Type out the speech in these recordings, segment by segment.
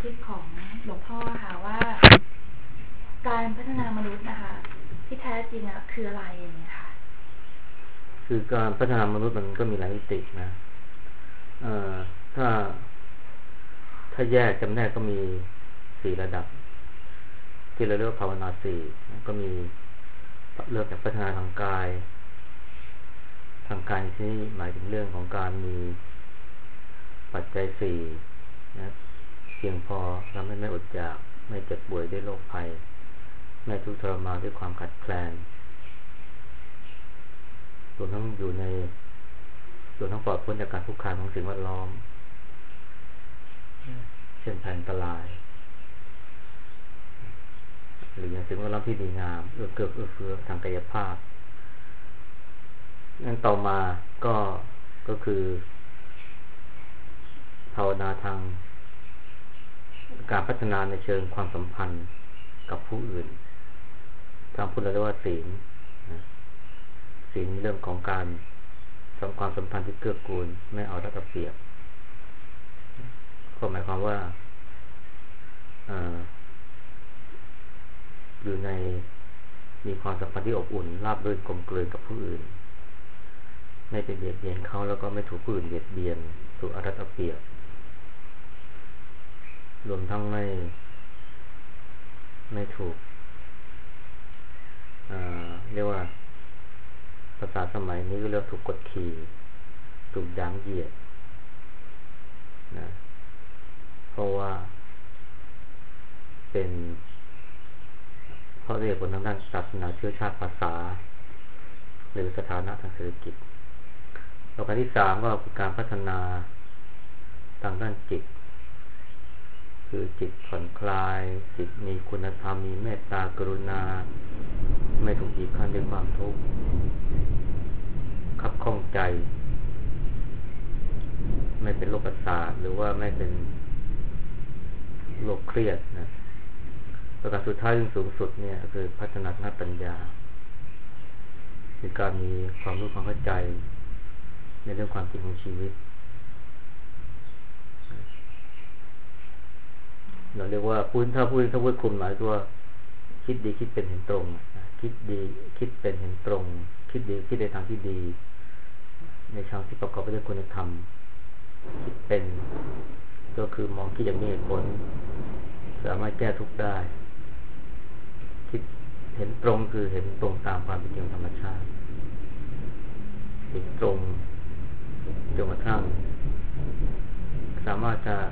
คิดของหลวงพ่อค่ะว่าการพัฒนามนุษย์นะคะที่แท้จริงอ่ะคืออะไรอย่างนี้ค่ะคือการพัฒนามนุษย์มันก็มีหลายมิตินะถ้าแยกจำแนกก็มี4ระดับที่เราเรียกว่าภาวนา4ก็มีเรื่องจากพัฒนาทางกายที่หมายถึงเรื่องของการมีปัจจัย4นะเพียงพอทำให้ไม่อดอยากไม่เจ็บป่วยด้วยโรคภัยไม่ทุกข์ทรมานด้วยความขัดแคลนรวมทั้งปลอดพ้นจากการคุกคามของสิ่งแวดล้อมเช่นภัยอันตรายหรืออย่างสิ่งแวดล้อมที่ดีงามเอื้อเฟื้อทางกายภาพนั่นต่อมาก็คือภาวนาทางการพัฒนาในเชิงความสัมพันธ์กับผู้อื่นทางพุทธเราเรียกว่าศีลเรื่องของการทำความสัมพันธ์ที่เกื้อกูลไม่เอารัดเอาเปรียบก็หมายความว่าอยู่ในมีความสัมพันธ์ที่อบอุ่นราบรื่นกลมกลืนกับผู้อื่นไม่ไปเบียดเบียนเขาแล้วก็ไม่ถูกผู้อื่นเบียดเบียนถูกเอารัดเอาเปรียบรวมทั้งไม่ถูกเรียกว่าภาษาสมัยนี้ก็เรียกถูกกดขี่ถูกย้ำเหยียดนะเพราะว่าเป็นเพราะเหตุผลทางด้านศาสนาเชื้อชาติภาษาหรือสถานะทางเศรษฐกิจประการที่3ก็คือการพัฒนาทางด้านจิตคือจิตผ่อนคลายจิตมีคุณธรรมมีเมตตากรุณาไม่ถูกบีบคั้นด้วยความทุกข์ขับข้องใจไม่เป็นโรคประสาทหรือว่าไม่เป็นโรคเครียดนะประการสุดท้ายที่สูงสุดเนี่ยคือพัฒนาทางปัญญาคือการมีความรู้ความเข้าใจในเรื่องความจริงของชีวิตเราเรียกว่าถ้าพูดคุมหมายตัวคิดดีคิดเป็นเห็นตรงคิดดีคิดเป็นเห็นตรงคิดดีคิดในทางที่ดีในทางที่ประกอบไปด้วยคุณธรรมคิดเป็นก็คือมองคิดอย่างมีเหตุผลสามารถแก้ทุกข์ได้คิดเห็นตรงคือเห็นตรงตามความเป็นจริงธรรมชาติเห็นตรงจนกระทั่งสามารถจะ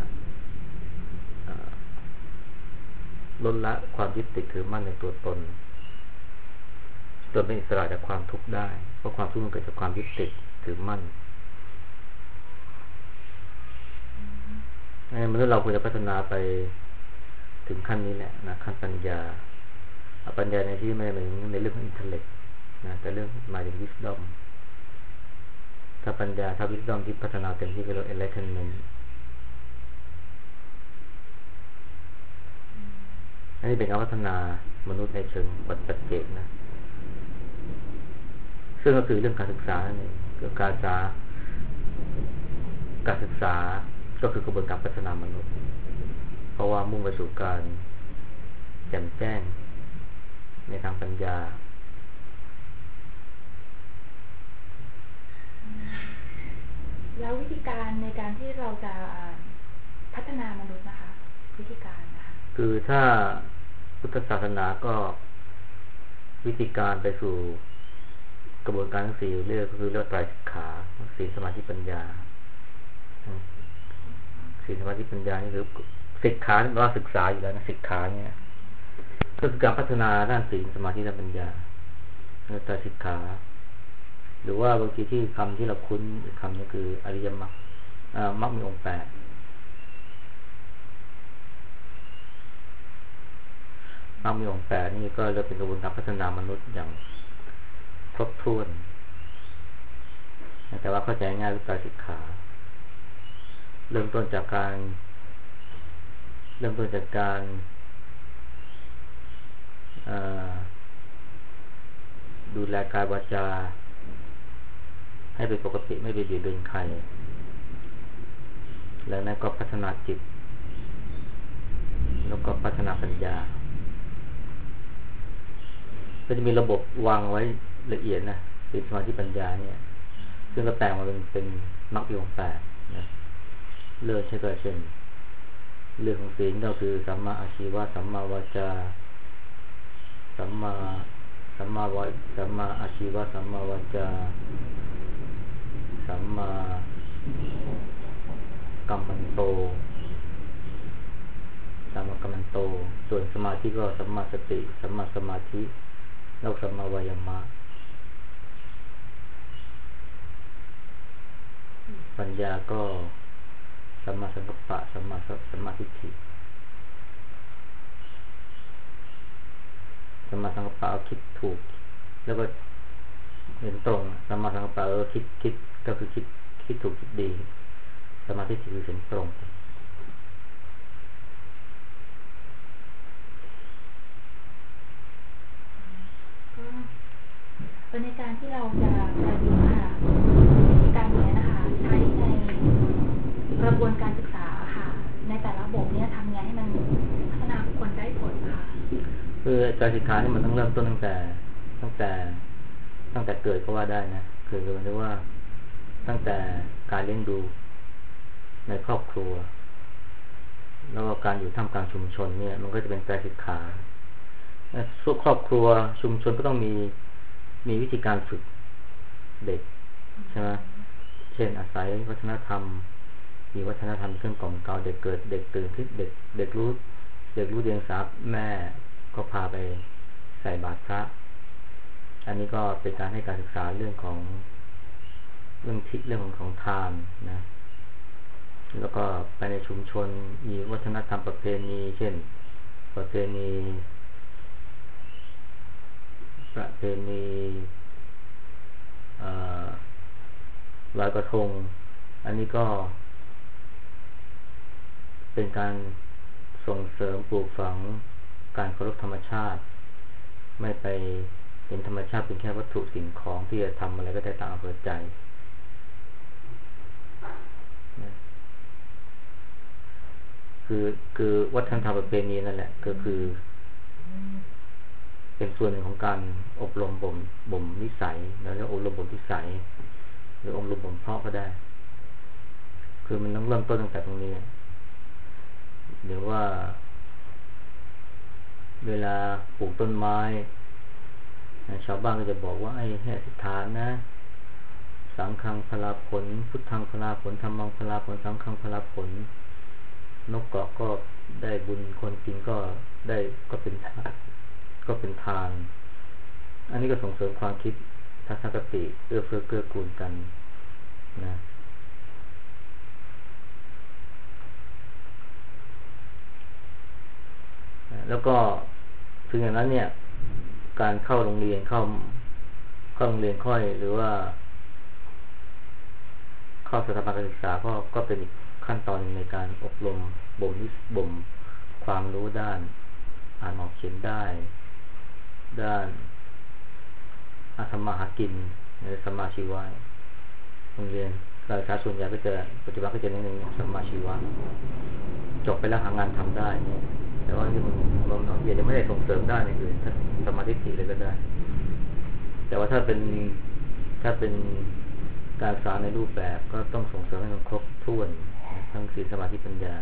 ลดละความยึดติดถือมั่นในตัวตนจนเป็นอิสระจากความทุกข์ได้เพราะความทุกข์มันเกิดจากความยึดติดถือมั่นมนุษย์เราควรจะพัฒนาไปถึงขั้นนี้แหละนะขั้นปัญญาในที่ไม่เหมือนในเรื่องของอินเทลเล็กนะแต่เรื่องหมายถึงวิสดอมถ้าปัญญาถ้าวิสดอมที่พัฒนาเต็มที่ก็เรียกว่า enlightenment อันนี้เป็นการพัฒนามนุษย์ในเชิงปัจเจกนะซึ่งก็คือเรื่องการศึกษาเนี่ยการศึกษาก็คือกระบวนการพัฒนามนุษย์เพราะว่ามุ่งไปสู่การแจ่มแจ้งในทางปัญญาแล้ววิธีการในการที่เราจะพัฒนามนุษย์นะคะวิธีการนะคะคือถ้าพุทธศาสนาก็วิธีการไปสู่กระบวนการทั้ง4เรื่องก็คือเรื่องไตรสิกขาศีลสมาธิปัญญาศีลสมาธิปัญญานี่คือสิกขาเราศึกษาอยู่แล้วนะสิกขาเนี่ยก็คือการพัฒนาด้านศีลสมาธิและปัญญาไตรสิกขาหรือว่าบางทีที่คำที่เราคุ้นอีกคำนึงคืออริยมรรคมรรคมีองค์8มรรคมีองค์8นี่ก็จะเป็นกระบวนการพัฒนามนุษย์อย่างครบถ้วนแต่ว่าเข้าใจง่ายด้วยไตรสิกขาเริ่มต้นจากการดูแลกายวาจาให้เป็นปกติไม่ไปเบียดเบียนใครแล้วนั้นก็พัฒนาจิตแล้วก็พัฒนาปัญญาก็จะมีระบบวางไว้ละเอียดนะศีลสมาธิปัญญาเนี่ยซึ่งก็แปลงมาเป็นมรรคมีองค์ 8นะเลิศใช่ก็เช่นเรื่องของศีลก็คือสัมมาอาชีวะสัมมาวาจาสัมมาอาชีวะสัมมาวาจาสัมมากัมมันโตส่วนสมาธิก็สัมมาสติสัมมาสมาธิแล้วสัมมาวายามะปัญญาก็สัมมาสังกัปปะสัมมาทิฏฐิสัมมาสังกัปปะคิดถูกแล้วก็เห็นตรงสัมมาสังกัปปะคิดก็คือคิดถูกคิดดีสัมมาทิฏฐิคือเห็นตรงก็ในการที่เราจะประยุกต์ค่ะวิธีการนี้นะคะใช้ในกระบวนการศึกษาค่ะในแต่ละระบบเนี่ยทำไงให้มันพัฒนาคนได้ผลนะคะคือการศึกษานี่มันต้องเริ่มต้นตั้งแต่เกิดก็ว่าได้นะคือเรียกว่าตั้งแต่การเลี้ยงดูในครอบครัวแล้วก็การอยู่ท่ามกลางชุมชนเนี่ยมันก็จะเป็นการศึกษาส่วนครอบครัวชุมชนก็ต้องมีวิธีการฝึกเด็กใช่ไหมเช่นอาศัยวัฒนธรรมมีวัฒนธรรมเครื่องกล่อมเกลาเด็กเกิดเด็กตื่นขึ้นเด็กรู้เรียงสาแม่ก็พาไปใส่บาตรพระอันนี้ก็เป็นการให้การศึกษาเรื่องของทานนะแล้วก็ไปในชุมชนมีวัฒนธรรมประเพณีเช่นประเพณีลอยกระทงอันนี้ก็เป็นการส่งเสริมปลูกฝังการเคารพธรรมชาติไม่ไปเห็นธรรมชาติเป็นแค่วัตถุสิ่งของที่จะทำอะไรก็ได้ตามอำเภอใจคือวัฒนธรรมประเพณีนั่นแหละก็คือเป็นส่วนหนึ่งของการอบรมบ่มนิสัยแล้วอบรมบ่มนิสัยหรืออบรมบ่มเพาะก็ได้คือมันต้องเริ่มต้นตั้งแต่ตรงนี้หรือว่าเวลาปลูกต้นไม้ชาวบ้านก็จะบอกว่าให้อธิษฐานนะสังฆังพลาผลพุทธังพลาผลธัมมังพลาผลสังฆังพลาผลนกเกาะก็ได้บุญคนกินก็เป็นทานอันนี้ก็ส่งเสริมความคิดทัศนคติเอื้อเฟื้อเกื้อกูลกันนะแล้วก็ถึงอย่างนั้นเนี่ยการเข้าโรงเรียนเข้าโรงเรียนค่อยหรือว่าเข้าสถาบันการศึกษาก็เป็นอีกขั้นตอนในการอบรมบ่มความรู้ด้านอ่านออกเขียนได้ด้านอาธรรมหากินในสัมมาชีวะโรงเรียนการศึกษาส่วนใหญ่ก็จะปัจจุบันก็จะเน้นในสัมมาชีวะจบไปแล้วหางานทำได้เนี่ยแต่ว่าที่มันยังไม่ได้ส่งเสริมได้ในอื่นถ้าสมาธิเลยก็ได้แต่ว่าถ้าเป็นการศึกษาในรูปแบบก็ต้องส่งเสริมให้มันครบถ้วนทั้งศีลสมาธิปัญญา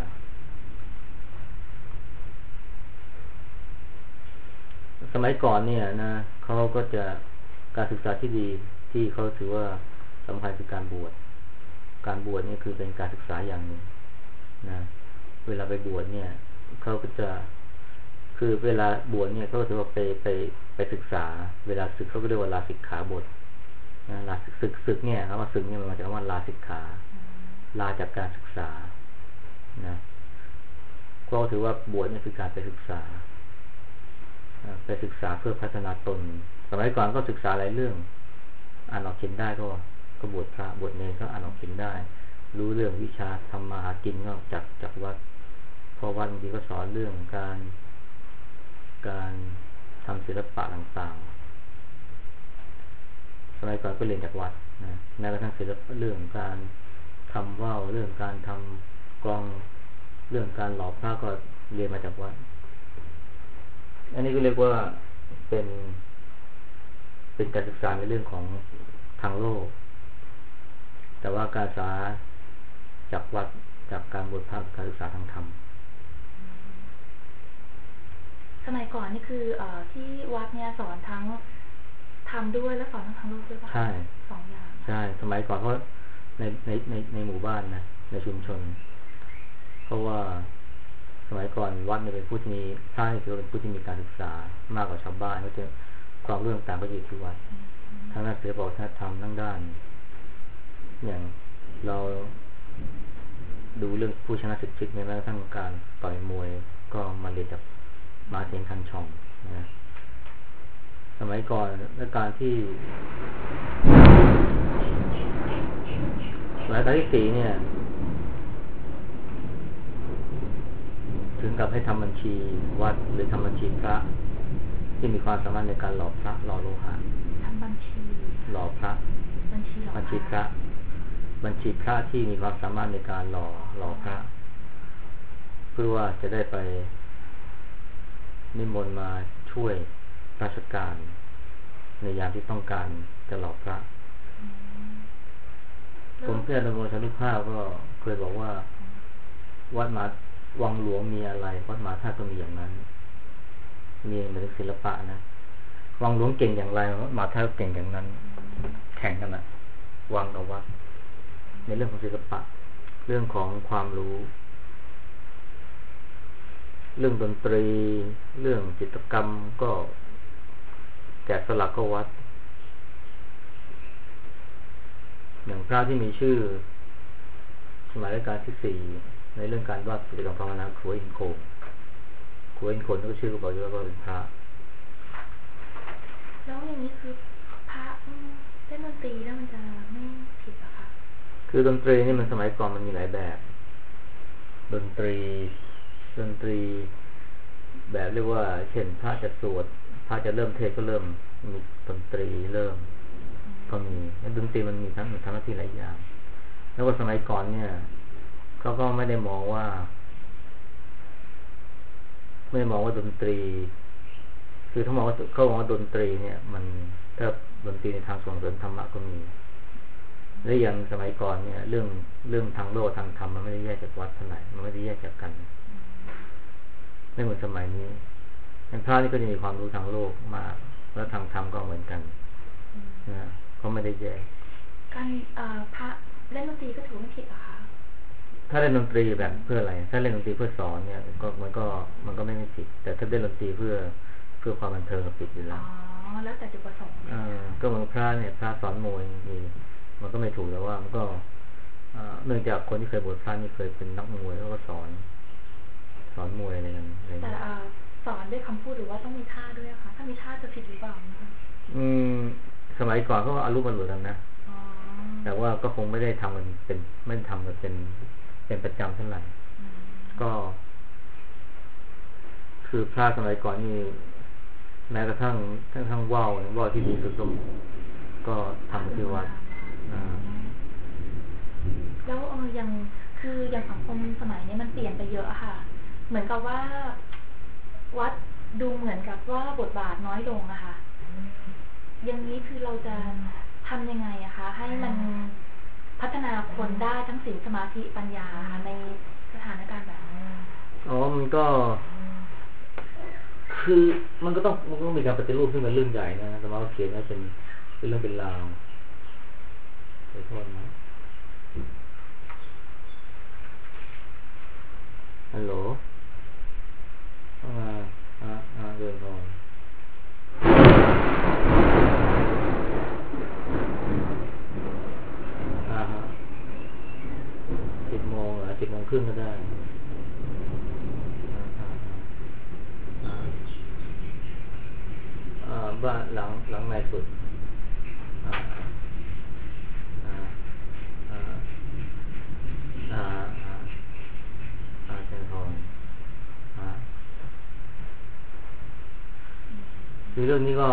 สมัยก่อนเนี่ยนะเขาก็จะการศึกษาที่ดีที่เขาถือว่าสำคัญคือการบวชนี่คือเป็นการศึกษาอย่างหนึ่งนะเวลาไปบวชเนี่ยเขาก็จะคือเวลาบวชเนี่ยเขาถือว่าไปศึกษาเวลาศึกเขาก็เรียกว่าลาสิกขาบทนะลาศึกเนี่ยคำว่าศึกเนี่ยมันมาจากคำว่าลาสิกขาลาจากการศึกษานะก็ถือว่าบวชเนี่ยคือการไปศึกษาเพื่อพัฒนาตนสมัยก่อนก็ศึกษาหลายเรื่องอ่านออกเขียนได้ก็บวชพระบวชเนรก็อ่านออกเขียนได้รู้เรื่องวิชาทำมาหากินก็จากวัดพอวันบางทีก็สอนเรื่องการทำศิลปะต่างๆสมัยก่อนก็เรียนจากวัดนะแม้กระทั่งศิลปะเรื่องการทำว่าวเรื่องการทำกลองเรื่องการหล่อพระก็เรียนมาจากวัดอันนี้ก็เรียกว่าเป็นการศึกษาในเรื่องของทางโลกแต่ว่าการศึกษาจากวัดจากการบวชพระการศึกษาทางธรรมสมัยก่อนนี่คือที่วัดเนี่ยสอนทั้งธรรมด้วยและสอนทั้งทางโลกด้วยป่ะใช่สองอย่างใช่สมัยก่อนเพราะในหมู่บ้านนะในชุมชนเพราะว่าสมัยก่อนวัดเนี่ยเป็นผู้ที่มีพระถือเป็นผู้ที่มีการศึกษามากกว่าชาวบ้านเขาจะความเรื่องต่างก็อยู่ที่วัดทางด้านศิลปวัฒนธรรมทั้งด้านอย่างเราดูเรื่องผู้ชนะศึกชิดในแม้กระทั่งการต่อยมวยก็มาเรียนจากมาเทียนคันช่องนะสมัยก่อนและการที่สมัยการที่4เนี่ยถึงกับให้ทำบัญชีวัดหรือทำบัญชีพระที่มีความสามารถในการหล่อพระหล่อโลหะทำบัญชีหล่อพระบัญชีพระบัญชีพระที่มีความสามารถในการหล่อพระเพื่อว่าจะได้ไปนิมนต์มาช่วยราชการในยามที่ต้องการจะหล่อพระกรมแพทย์ดำรงชนุภาพก็เคยบอกว่าวัดมาวังหลวงมีอะไรวัดมหาธาตุก็มีอย่างนั้นมีเหมือนศิลปะนะวังหลวงเก่งอย่างไรวัดมหาธาตุเก่งอย่างนั้นแข่งกันนะวังกับวัดในเรื่องของศิลปะเรื่องของความรู้เรื่องดนตรีเรื่องจิตรกรรมก็แกะสลักก็วัดอย่างพระที่มีชื่อสมัยรัชกาลที่4ในเรื่องการวาดกิจกรรมภาวนาครัวอินโขงก็ชื่อก็บอกอยู่ว่าเป็นพระแล้วอย่างนี้คือพระเล่นดนตรีแล้วมันจะไม่ผิดหรอคะคือดนตรีนี่มันสมัยก่อนมันมีหลายแบบดนตรีแบบเรียกว่าเช่นพระจะสวดพระจะเริ่มเทศก็เริ่มมีดนตรีเริ่มก็มีดนตรีมันมีทั้งหน้าที่หลายอย่างแล้วก็สมัยก่อนเนี่ยเขาก็ไม่ได้มองว่าดนตรีคือเขามองว่าดนตรีเนี่ยมันถ้าดนตรีในทางส่งเสริมธรรมะก็มีและอย่างสมัยก่อนเนี่ยเรื่องทางโลกทางธรรมมันไม่ได้แยกจากวัดเท่าไหร่มันไม่ได้แยกจากกันไม่เหมือนสมัยนี้พระนี่ก็จะมีความรู้ทางโลกมากแล้วทางธรรมก็เหมือนกันนะเขาไม่ได้แยกการพระเล่นดนตรีก็ถือไม่ผิดหรอคะถ้าเล่นดนตรีแบบเพื่ออะไรถ้าเล่นดนตรีเพื่อสอนเนี่ยมันก็ไม่ผิดแต่ถ้าเล่นดนตรีเพื่อความบันเทิงก็ผิดอยู่แล้วแล้วแต่จุดประสงค์ก็เหมือนพระเนี่ยพระสอนมวยนี่มันก็ไม่ถูกแต่ว่ามันก็เนื่องจากคนที่เคยบวชพระนี่เคยเป็นนักมวยแล้วก็สอนมวยอะไรนั้นแต่สอนด้วยคำพูดหรือว่าต้องมีท่าด้วยคะถ้ามีท่าจะผิดหรือเปล่าสมัยก่อนก็อารุบรรลุกันนะแต่ว่าก็คงไม่ได้ทำกันเป็นประจำเท่าไหร่ก็คือพระสมัยก่อนนี่แม้กระทั่งว่าวที่ดีสุดก็ทำที่วัดแล้วอย่างสังคมสมัยนี้มันเปลี่ยนไปเยอะอะค่ะเหมือนกับว่าวัดดูเหมือนกับว่าบทบาทน้อยลงอะค่ะอย่างนี้คือเราจะทำยังไงอะคะให้มันพัฒนาคนได้ทั้งศีลสมาธิปัญญาค่ะในสถานการณ์แบบนี้มันก็คือมันก็ต้องมีการปฏิรูปซึ่งเป็นเรื่องใหญ่นะแต่ว่าเขียนว่าเป็นเรื่องเป็นราวขอโทษนะฮัลโหลเดินก่อน10 โมงเหรอ10 โมงครึ่งก็ได้บ้านหลังในสุดเชิญพรคือเรื่องนี้ก็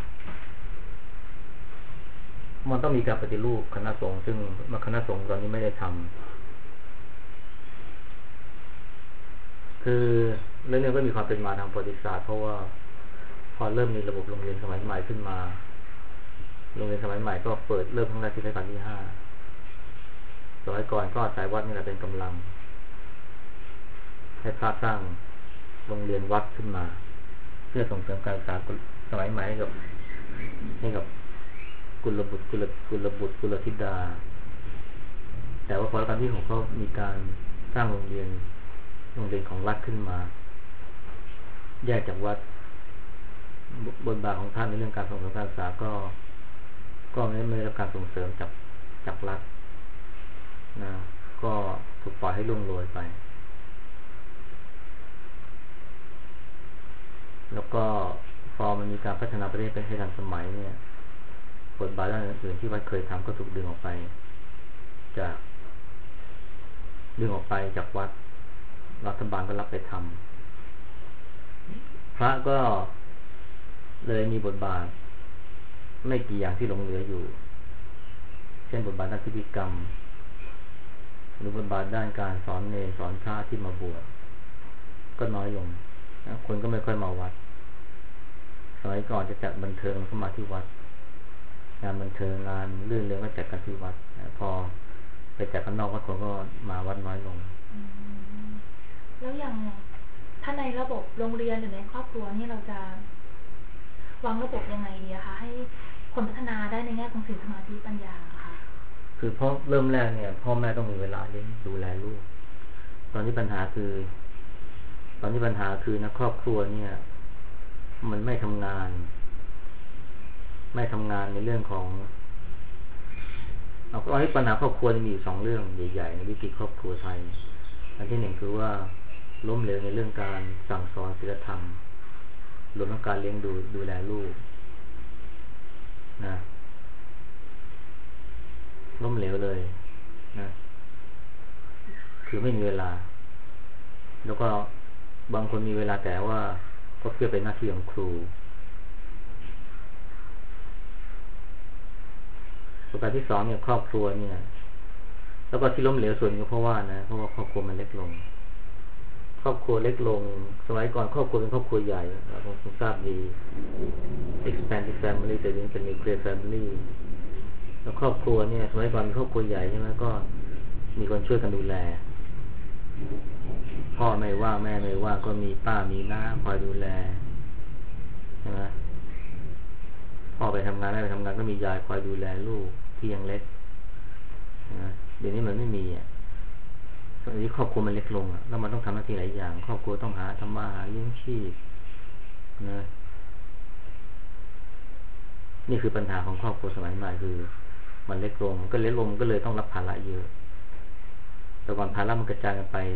มันต้องมีการปฏิรูปคณะสงฆ์ซึ่งคณะสงฆ์ตอนนี้ไม่ได้ทำคือเรื่องนี้ก็มีความเป็นมาทางประวัติศาสตร์เพราะว่าพอเริ่มมีระบบโรงเรียนสมัยใหม่ขึ้นมาโรงเรียนสมัยใหม่ก็เปิดเริ่มครั้งแรกที่รัชกาลที่5สมัยก่อนก็อาศัยวัดนี่แหละเป็นกำลังให้พระสร้างโรงเรียนวัดขึ้นมาเพื่อส่งเสริมการศึกษาสมัยใหม่ให้กับกุลบุตรกุลธิดาแต่ว่าพอรัชกาลที่6เขามีการสร้างโรงเรียนของรัฐขึ้นมาแยกจากวัดบทบาทของท่านในเรื่องการส่งเสริมการศึกษาก็ไม่ได้รับการส่งเสริมจากรัฐนะก็ถูกปล่อยให้ล่วงโรยไปแล้วก็พอมันมีการพัฒนาประเทศไปให้ทันสมัยเนี่ยบทบาทด้านอื่นที่วัดเคยทำก็ถูกดึงออกไปจากวัดรัฐบาลก็รับไปทำพระก็เลยมีบทบาทไม่กี่อย่างที่หลงเหลืออยู่เช่นบทบาทด้านพิธีกรรมหรือบทบาทด้านการสอนเนรสอนพระที่มาบวชก็น้อยลงนะคนก็ไม่ค่อยมาวัดสมัยก่อนจะจัดบันเทิงเข้ามาที่วัดงานบันเทิงงานเรื่องก็จัดกันที่วัดพอไปจัดข้างนอกวัดคนก็มาวัดน้อยลงแล้วอย่างถ้าในระบบโรงเรียนหรือในครอบครัวนี่เราจะวางระบบยังไงดีคะให้คนพัฒนาได้ในแง่ของศีลสมาธิปัญญาค่ะคือเพราะเริ่มแรกเนี่ยพ่อแม่ต้องมีเวลาเลี้ยงดูแลลูกตอนนี้ปัญหาคือนะครอบครัวเนี่ยมันไม่ทำงานในเรื่องของเอาให้ปัญหาครอบครัวมีอยู่2เรื่องใหญ่ๆในวิกฤตครอบครัวไทยอันที่1คือว่าล้มเหลวในเรื่องการสั่งสอนศีลธรรมรวมทั้งการเลี้ยงดูแลลูกนะล้มเหลวเลยนะคือไม่มีเวลาแล้วก็บางคนมีเวลาแต่ว่าก็เพื่อเป็นหน้าที่ของครูประการที่2เนี่ยครอบครัวเนี่ยแล้วก็ที่ล้มเหลวส่วนก็เพราะว่าครอบครัวมันเล็กลงครอบครัวเล็กลงสมัยก่อนครอบครัวเป็นครอบครัวใหญ่เราคงทราบดี expanded family แต่ยังเป็น nuclear family แล้วครอบครัวเนี่ยสมัยก่อนมีครอบครัวใหญ่ใช่ไหมก็มีคนช่วยกันดูแลพ่อไม่ว่าแม่ไม่ว่าก็มีป้ามีน้าคอยดูแลใช่ไหมพ่อไปทำงานแม่ไปทำงานก็มียายคอยดูแลลูกที่ยังเล็กนะเดี๋ยวนี้มันไม่มีตอนนี้ครอบครัวมันเล็กลงแล้วมันต้องทำหน้าที่หลายอย่างครอบครัวต้องทำมาหาเลี้ยงชีพนะนี่คือปัญหาของครอบครัวสมัยใหม่คือมันเล็กลงมันก็เลยต้องรับภาระเยอะแต่ก่อนภาระมันกระจายกันไป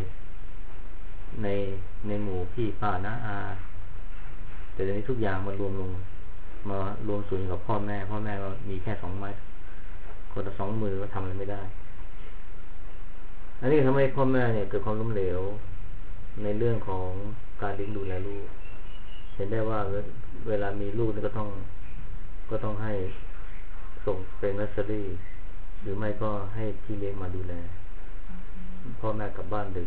ในหมู่พี่ป้าน้าอาแต่เดี๋ยวนี้ทุกอย่างมารวมศูนย์กับพ่อแม่ก็มีแค่2 ไม้คนละ2 มือก็ทำอะไรไม่ได้อันนี้ทำให้พ่อแม่เนี่ยเกิดความล้มเหลวในเรื่องของการเลี้ยงดูแลลูกเห็นได้ว่าเวลามีลูกนี่ก็ต้องให้ส่งเป็นนัสเซอรี่หรือไม่ก็ให้พี่เลี้ยงมาดูแลพ่อแม่กลับบ้านดึก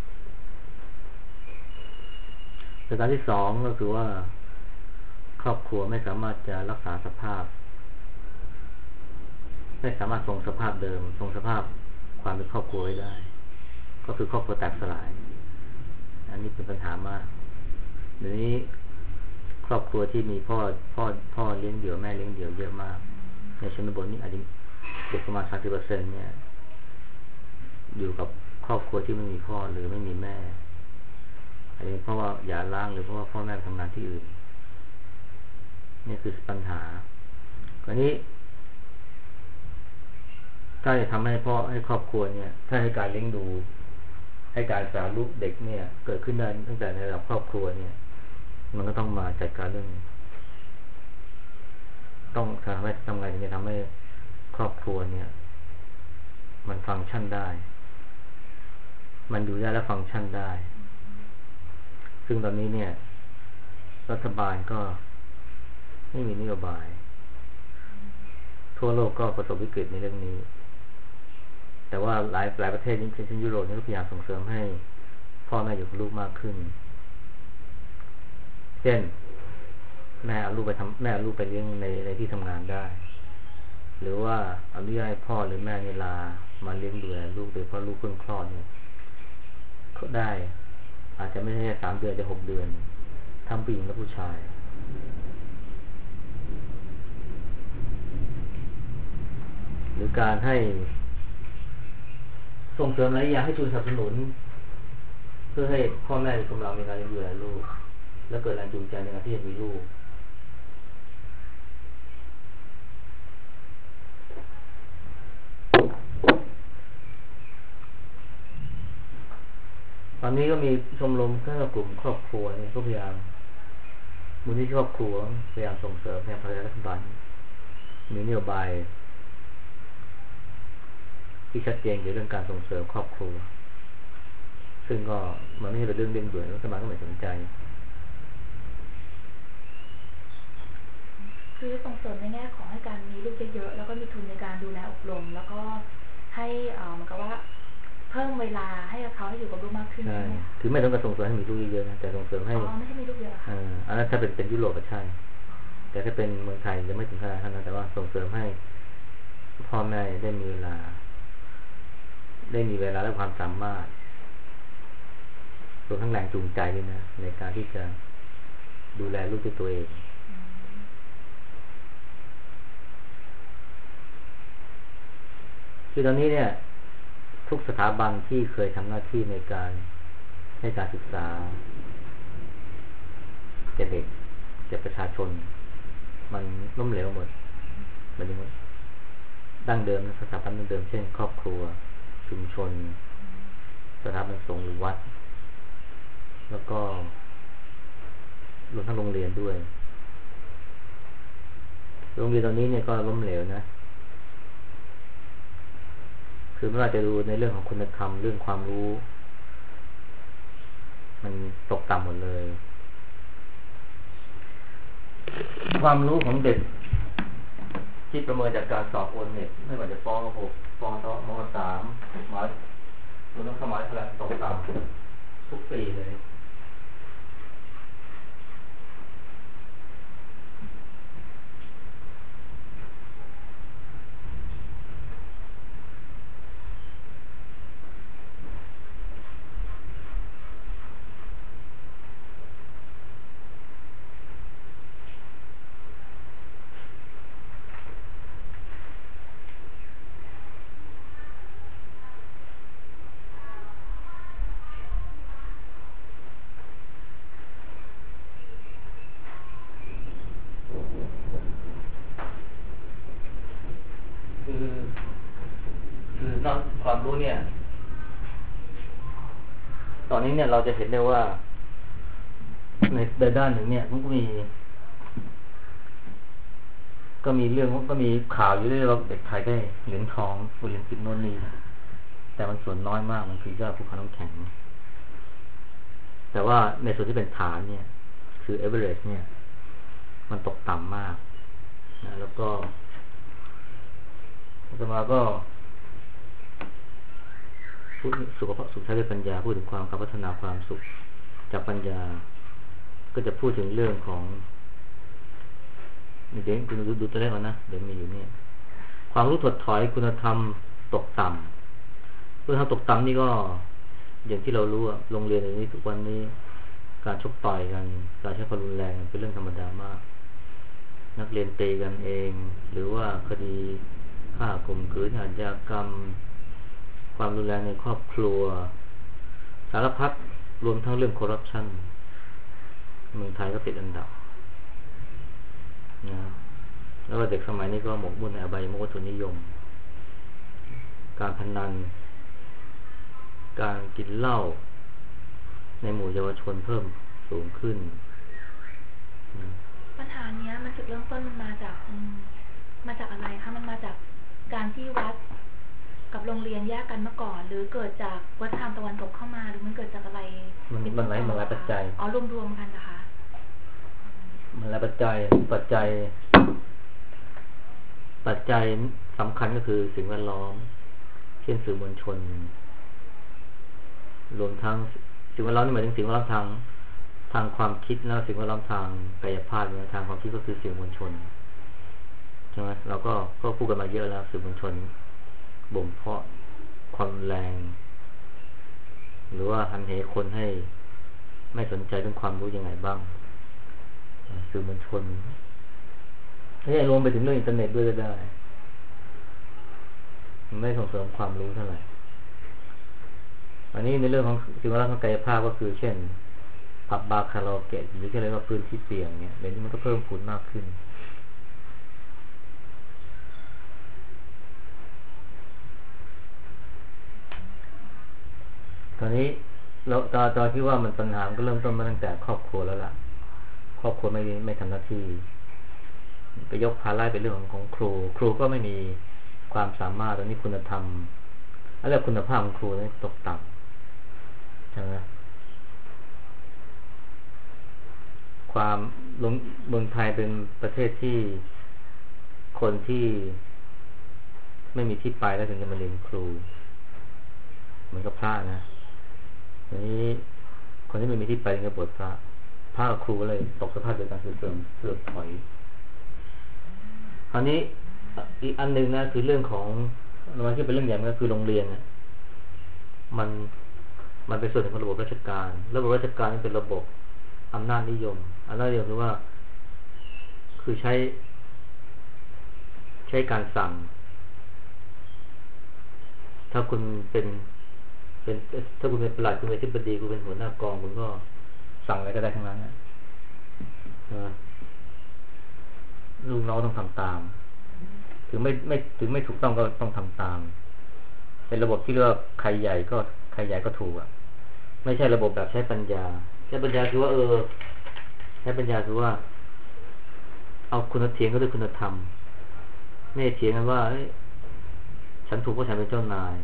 ประการที่2ก็คือว่าครอบครัวไม่สามารถจะรักษาสภาพไม่สามารถทรงสภาพเดิมทรงสภาพความเป็นครอบครัวไว้ได้ก็คือครอบครัวแตกสลายอันนี้เป็นปัญหามากเดี๋ยวนี้ครอบครัวที่มีพ่อเลี้ยงเดี่ยวแม่เลี้ยงเดี่ยวเยอะมากในชนบทนี้อาจจะเด็กประมาณ 30% เนี่ยอยู่กับครอบครัวที่ไม่มีพ่อหรือไม่มีแม่อันนี้เพราะว่าหย่าร้างหรือเพราะว่าพ่อแม่ทำงานที่อื่นนี่คือปัญหาคราวนี้ถ้าจะทำให้ครอบครัวเนี่ยถ้าให้การเลี้ยงดูให้การสอนลูกเด็กเนี่ยเกิดขึ้นได้ตั้งแต่ในระดับครอบครัวเนี่ยมันก็ต้องมาจัดการเรื่องต้องทำไงถึงจะทำให้ครอบครัวเนี่ยมันฟังก์ชันได้มันอยู่ได้และฟังก์ชันได้ซึ่งตอนนี้เนี่ยรัฐบาลก็ไม่มีนโยบายทั่วโลกก็ประสบวิกฤตในเรื่องนี้แต่ว่าหลายประเทศนี้เช่นยุโรปนี่ก็พยายามส่งเสริมให้พพ่อแม่อยู่กับลูกมากขึ้นเช่นแม่เอาลูกไปเลี้ยงในที่ทำงานได้หรือว่าอนุญาตให้พ่อหรือแม่เวลามาเลี้ยงดูแลลูกโดยเพราะลูกเพิ่งคลอดเนี่ยเขาได้อาจจะไม่ใช่3 เดือนจะ6 เดือนทั้งผู้หญิงและผู้ชายหรือการให้ส่งเสริมหลายอย่างให้ทุนสนับสนุนเพื่อให้พ่อแม่มีกำลังในการเลี้ยงดูแลลูกและเกิดแรงจูงใจในการที่จะมีลูกตอนนี้ก็มีชมรมก็กลุ่มครอบครัวเนี่ยก็พยายามมูลนิธิครอบครัวพยายามส่งเสริมแนวพระราชบัญญัติมีนโยบายที่ชัดเจนเกี่ยวกับเรื่องการส่งเสริมครอบครัวซึ่งก็มันไม่ใช่เป็นเรื่องเร่งด่วนรัฐบาลก็ไม่สนใจคือส่งเสริมในแง่ของให้การมีลูกเยอะๆแล้วก็มีทุนในการดูแลอบรมแล้วก็ให้เหมือนกับว่าเพิ่มเวลาให้เขาได้อยู่กับลูกมากขึ้นใช่ไหมคือไม่ต้องการส่งเสริมให้มีลูกเยอะๆนะแต่ส่งเสริมให้ไม่ใช่มีลูกเยอะค่ะอันนั้นถ้าเป็นยุโรปก็ใช่แต่ถ้าเป็นเมืองไทยจะไม่ถึงขนาดนั้นแต่ว่าส่งเสริมให้พ่อแม่ได้มีเวลาและความสามารถรวมทั้งแรงจูงใจด้วยนะในการที่จะดูแลลูกด้วยตัวเองคือตอนนี้เนี่ยทุกสถาบันที่เคยทำหน้าที่ในการให้การศึกษาแก่เด็กแก่ประชาชนมันล้มเหลวหมดมันยังดั้งเดิมสถาบันดั้งเดิมเช่นครอบครัวชุมชนสถาบันสงฆ์หรือวัดแล้วก็รวมทั้งโรงเรียนด้วยโรงเรียนตอนนี้เนี่ยก็ล้มเหลวนะคือไม่ว่าจะดูในเรื่องของคุณธรรมเรื่องความรู้มันตกต่ำหมดเลยความรู้ของเด็กที่ประเมินจากการสอบโอเน็ตไม่ว่าจะป .6 ป .2 ม .3 หมายรวมทั้งสมัยพลังตกต่ำทุกปีเลยคือนอกความรู้เนี่ยตอนนี้เนี่ยเราจะเห็นได้ว่าในด้านหนึ่งเนี่ยมันก็มีเรื่องก็มีข่าวอยู่เรื่อยว่าเด็กไทยได้เหรียญทองโอลิมปิกโน่นนี่แต่มันส่วนน้อยมากมันคือยอดภูเขาน้ำแข็งแต่ว่าในส่วนที่เป็นฐานเนี่ยคือ average เนี่ยมันตกต่ำมากนะแล้วก็อาตมาก็พูดสุขภาพสุขท้ายด้วยปัญญาพูดถึงความการพัฒนาความสุขจากปัญญาก็จะพูดถึงเรื่องของเดี๋ยวคุณดูตัวเลขก่อนนะเดี๋ยวมีอยู่เนี่ยความรู้ถดถอยคุณธรรมตกต่ำคุณธรรมตกต่ำนี่ก็อย่างที่เรารู้อะโรงเรียนอย่างนี้ทุกวันนี้การชกต่อยกันการใช้ความรุนแรงเป็นเรื่องธรรมดามากนักเรียนตีกันเองหรือว่าคดีฆ่าข่มขืนอาชญากรรมความรุนแรงในครอบครัวสารพัดรวมทั้งเรื่องคอร์รัปชันเมืองไทยก็ติดอันดับนะแล้วก็เด็กสมัยนี้ก็หมกมุ่นในอบายมุขวัตถุนิยมการพนันการกินเหล้าในหมู่เยาวชนเพิ่มสูงขึ้นปัญหาเนี้ยมันจุดเริ่มต้นมันมาจากอะไรคะมันมาจากการที่วัดกับโรงเรียนแยกกันเมื่อก่อนหรือเกิดจากวัฒนธรรมตะวันตกเข้ามาหรือมันเกิดจากอะไรมันหลายปัจจัยรวมกันนะคะมันหลายปัจจัยสำคัญก็คือสิ่งแวดล้อมเช่นสื่อมวลชนรวมทั้งสิ่งแวดล้อมนี่หมายถึงสิ่งแวดล้อมทางความคิดแล้วสิ่งแวดล้อมทางกายภาพเนี่ยทางความคิดก็คือสื่อมวลชนใช่ไหมเราก็พูดกันมาเยอะแล้วสื่อมวลชนบ่มเพาะความแรงหรือว่าหันเหคนให้ไม่สนใจเรื่องความรู้ยังไงบ้างสื่อมวลชนนี่รวมไปถึงเรื่องอินเทอร์เน็ตด้วยก็ได้มันไม่ส่งเสริมความรู้เท่าไหร่อันนี้ในเรื่องของสิ่งแวดล้อมทางกายภาพก็คือเช่นผับบาร์คาราโอเกะหรือที่เรียกว่าพื้นที่เสี่ยงเนี่ยเดี๋ยวนี้มันก็เพิ่มพูนมากขึ้นตอนนี้เราตอนที่ว่ามันปัญหาก็เริ่มต้นมาตั้งแต่ครอบครัวแล้วล่ะครอบครัวไม่ทำหน้าที่ไปยกภาระเป็นเรื่องของครูก็ไม่มีความสามารถตอนนี้คุณธรรมและคุณภาพของครูนี่ตกต่ำใช่ไหมความเมืองไทยเป็นประเทศที่คนที่ไม่มีที่ไปแล้วถึงจะมาเรียนครูเหมือนกับพระนะทีนี้คนที่ไม่มีที่ไปถึงจะบวชพระกับครูเลยตกสภาพเดียวกันคือเสื่อมถอยคราวนี้อีกอันหนึ่งนะคือเรื่องของมันที่เป็นเรื่องใหญ่ก็คือโรงเรียนเนี่ยมันเป็นส่วนหนึ่งของระบบราชการระบบราชการนี่เป็นระบบอำนาจนิยมคือว่าคือใช้การสั่งถ้าคุณเป็นถ้าคุณเป็นปลัดคุณเป็นอธิบดีคุณเป็นหัวหน้ากองคุณก็สั่งอะไรก็ได้ทั้งนั้นนะลูกน้องต้องทำตามถึงไม่ถูกต้องก็ต้องทำตามเป็นระบบที่เรียกว่าใครใหญ่ก็ถูกอ่ะไม่ใช่ระบบแบบใช้ปัญญาคือว่าใช้ปัญญาคือว่าเอาคุณเถียงก็ด้วยคุณธรรมไม่เถียงกันว่าฉันถูกเพราะฉันเป็นเจ้านาย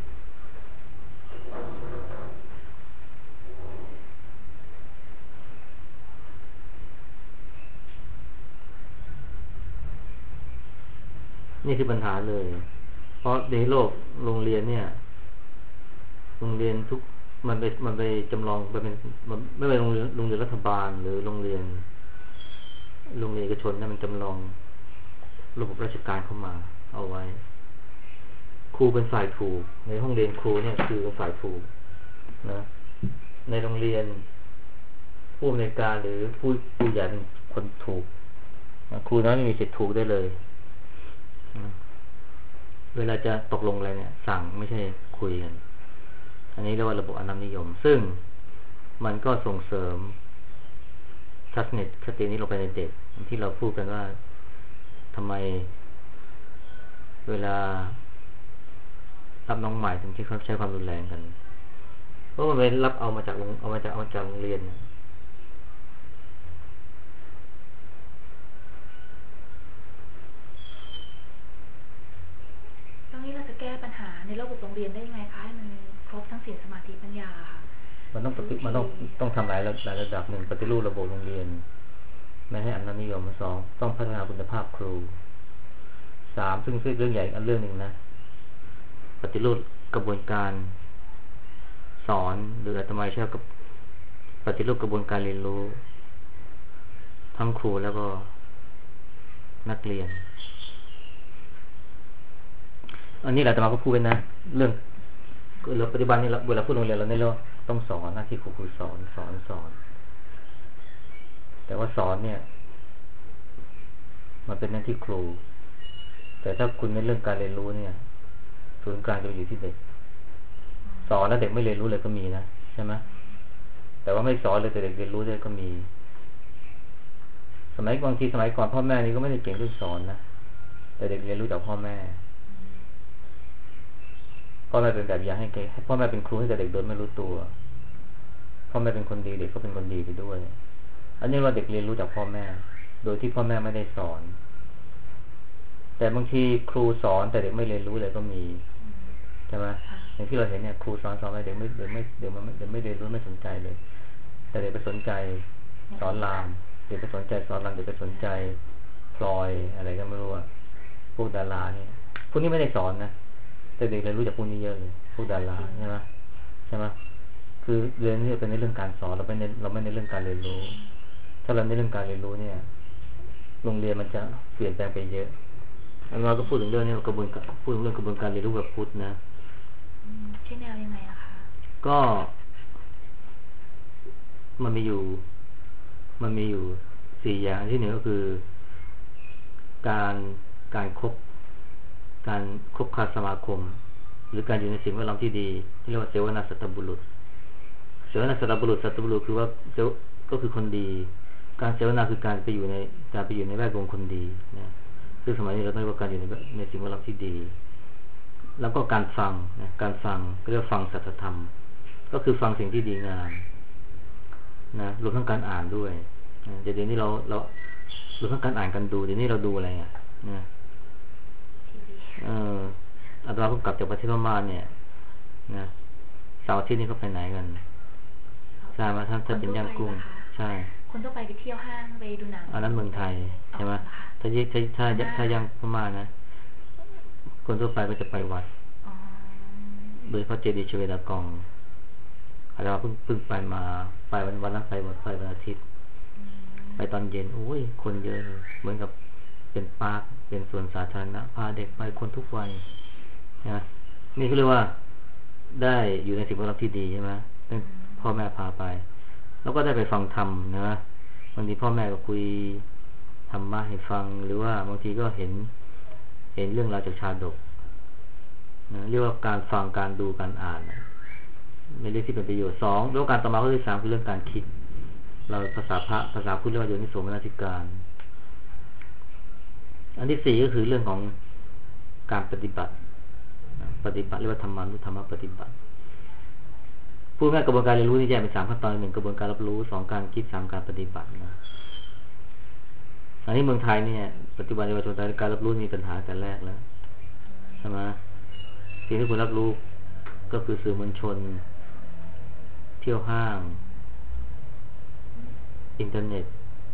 นี่คือปัญหาเลยเพราะในโลกโรงเรียนเนี่ยโรงเรียนทุกมันไปจำลองไปเป็นไม่เป็นโรงเรียนรัฐบาลหรือโรงเรียนเอกชนเนี่ยมันจำลองระบบราชการเข้ามาเอาไว้ครูเป็นฝ่ายถูกในห้องเรียนครูเนี่ยคือเป็นฝ่ายถูกนะในโรงเรียนผู้อำนวยการหรือผู้ใหญ่เป็นคนถูกครูนั้นไม่มีสิทธิ์ถูกได้เลยเวลาจะตกลงอะไรเนี่ยสั่งไม่ใช่คุยกันอันนี้เรียกว่าระบบอำนาจนิยมซึ่งมันก็ส่งเสริมทัศนคตินี้ลงไปในเด็กที่เราพูดกันว่าทำไมเวลารับน้องใหม่ถึงที่เขาใช้ความรุนแรงกันเพราะมันเป็นรับเอามาจากโรงเรียนตรงนี้เราจะแก้ปัญหาในระบบโรงเรียนได้ยังไงคะให้มันครบทั้งศีลสมาธิปัญญาค่ะมันต้องทำหลายระดับหนึ่งปฏิรูประบบโรงเรียนไม่ให้อำนาจนิยมสองต้องพัฒนาคุณภาพครูสามซึ่งเรื่องใหญ่อันเรื่องหนึ่งนะปฏิรูปกระบวนการสอนหรืออาตมาใช้กับปฏิรูปกระบวนการเรียนรู้ทั้งครูแล้วก็นักเรียนอันนี้อาตมาก็พูดไปนะเรื่องเราปัจจุบันนี้เวลาพูดโรงเรียนเราเนี่ยเราต้องสอนหน้าที่ครูสอนแต่ว่าสอนเนี่ยมันเป็นหน้าที่ครูแต่ถ้าคุณในเรื่องการเรียนรู้เนี่ยศูนย์กลางจะอยู่ที่เด็กสอนแล้วเด็กไม่เรียนรู้เลยก็มีนะใช่ไหมแต่ว่าไม่สอนเลยแต่เด็กเรียนรู้เลยก็มีสมัยก่อนพ่อแม่นี่ก็ไม่ได้เก่งเรื่องสอนนะแต่เด็กเรียนรู้จากพ่อแม่เป็นแบบอย่างให้พ่อแม่เป็นครูให้กับเด็กโดยไม่รู้ตัวพ่อแม่เป็นคนดีเด็กก็เป็นคนดีไปด้วยอันนี้เราเด็กเรียนรู้จากพ่อแม่โดยที่พ่อแม่ไม่ได้สอนแต่บางทีครูสอนแต่เด็กไม่เรียนรู้เลยก็มีใช่ไหมอย่างที่เราเห็นเนี่ยครูสอนอะไรเด็กไม่เรียนรู้ไม่สนใจเลยแต่เด็กไปสนใจสอนรามเด็กไปสนใจสอนรามเด็กไปสนใจพลอยอะไรก็ไม่รู้อ่ะพวกดาราเนี่ยพวกนี้ไม่ได้สอนนะแต่เด็กเรียนรู้จากพวกนี้เยอะเลยพวกดาราใช่ไหมคือเรียนนี่เป็นในเรื่องการสอนเราไม่ในเรื่องการเรียนรู้ถ้าเราในเรื่องการเรียนรู้เนี่ยโรงเรียนมันจะเปลี่ยนแปลงไปเยอะเราก็พูดถึงเรื่องนี้กระบวนการพูดถึงเรื่องกระบวนการเรียนรู้แบบพุทธนะใช่แนวยังไงล่ะคะก็มันมีอยู่4อย่างที่หนึ่งก็คือการคบค้าสมาคมหรือการอยู่ในสิ่งแวดล้อมที่ดีที่เรียกว่าเสวนาสัตบุรุษสัตบุรุษคือว่าก็คือคนดีการเสวนาคือการไปอยู่ในแวดวงคนดีนะซึ่งสมัยนี้เราต้องเรียกว่าการอยู่ในสิ่งแวดล้อมที่ดีแล้วก็การฟังนะการฟังเรียกว่าฟังสัจธรรมก็คือฟังสิ่งที่ดีงามนะรวมทั้งการอ่านด้วยนะเดี๋ยวนี้เรารวมทั้งการอ่านกันดูเดี๋ยวนี้เราดูอะไรอ่ะนะอาตมาเพิ่งกลับจากประเทศพม่าเนี่ยนะเสาร์อาทิตย์นี้เขาไปไหนกันใช่ไหมท่านเป็นย่างกุ้งใช่คนทั่วไปเที่ยวห้างไปดูหนังอันนั้นเมืองไทยใช่ไหมถ้าย่างพม่านะคนทั่วไปก็จะไปวัดโดยพระเจดีย์ชเวดากองอาตมาเพิ่งไปมาไปวันนั้นไปวันอาทิตย์ไปตอนเย็นโอ้ยคนเยอะเลยเหมือนกับเป็นปาร์คเป็นสวนสาธารณะพาเด็กไปคนทุกวัยนะนี่ก็เรียกว่าได้อยู่ในสิ่งแวดล้อมที่ดีใช่ไหมพ่อแม่พาไปแล้วก็ได้ไปฟังธรรมนะบางทีพ่อแม่ก็คุยธรรมะให้ฟังหรือว่าบางทีก็เห็นเรื่องราวจากชาดกนะเรียกว่าการฟังการดูการอ่านในเรื่องที่เป็นประโยชน์2แล้วการต่อมาก็คือ3คือเรื่องการคิดเราภาษาพุทธเรียกว่าโยนิโสมนสิการอันที่4ก็คือเรื่องของการปฏิบัติเรียกว่าธรรมปฏิบัติพูดง่ายกระบวนการเรียนรู้นี่แยกเป็น3ขั้นตอน1กระบวนการรับรู้2การคิด3การปฏิบัตินะอันนี้เมืองไทยเนี่ยปัจจุบันเยาวชนไทยการรับรู้มีปัญหาแต่แรกแล้วใช่ไหมสิ่งที่คุณรับรู้ก็คือสื่อมวลชนเที่ยวห้างอินเทอร์เน็ต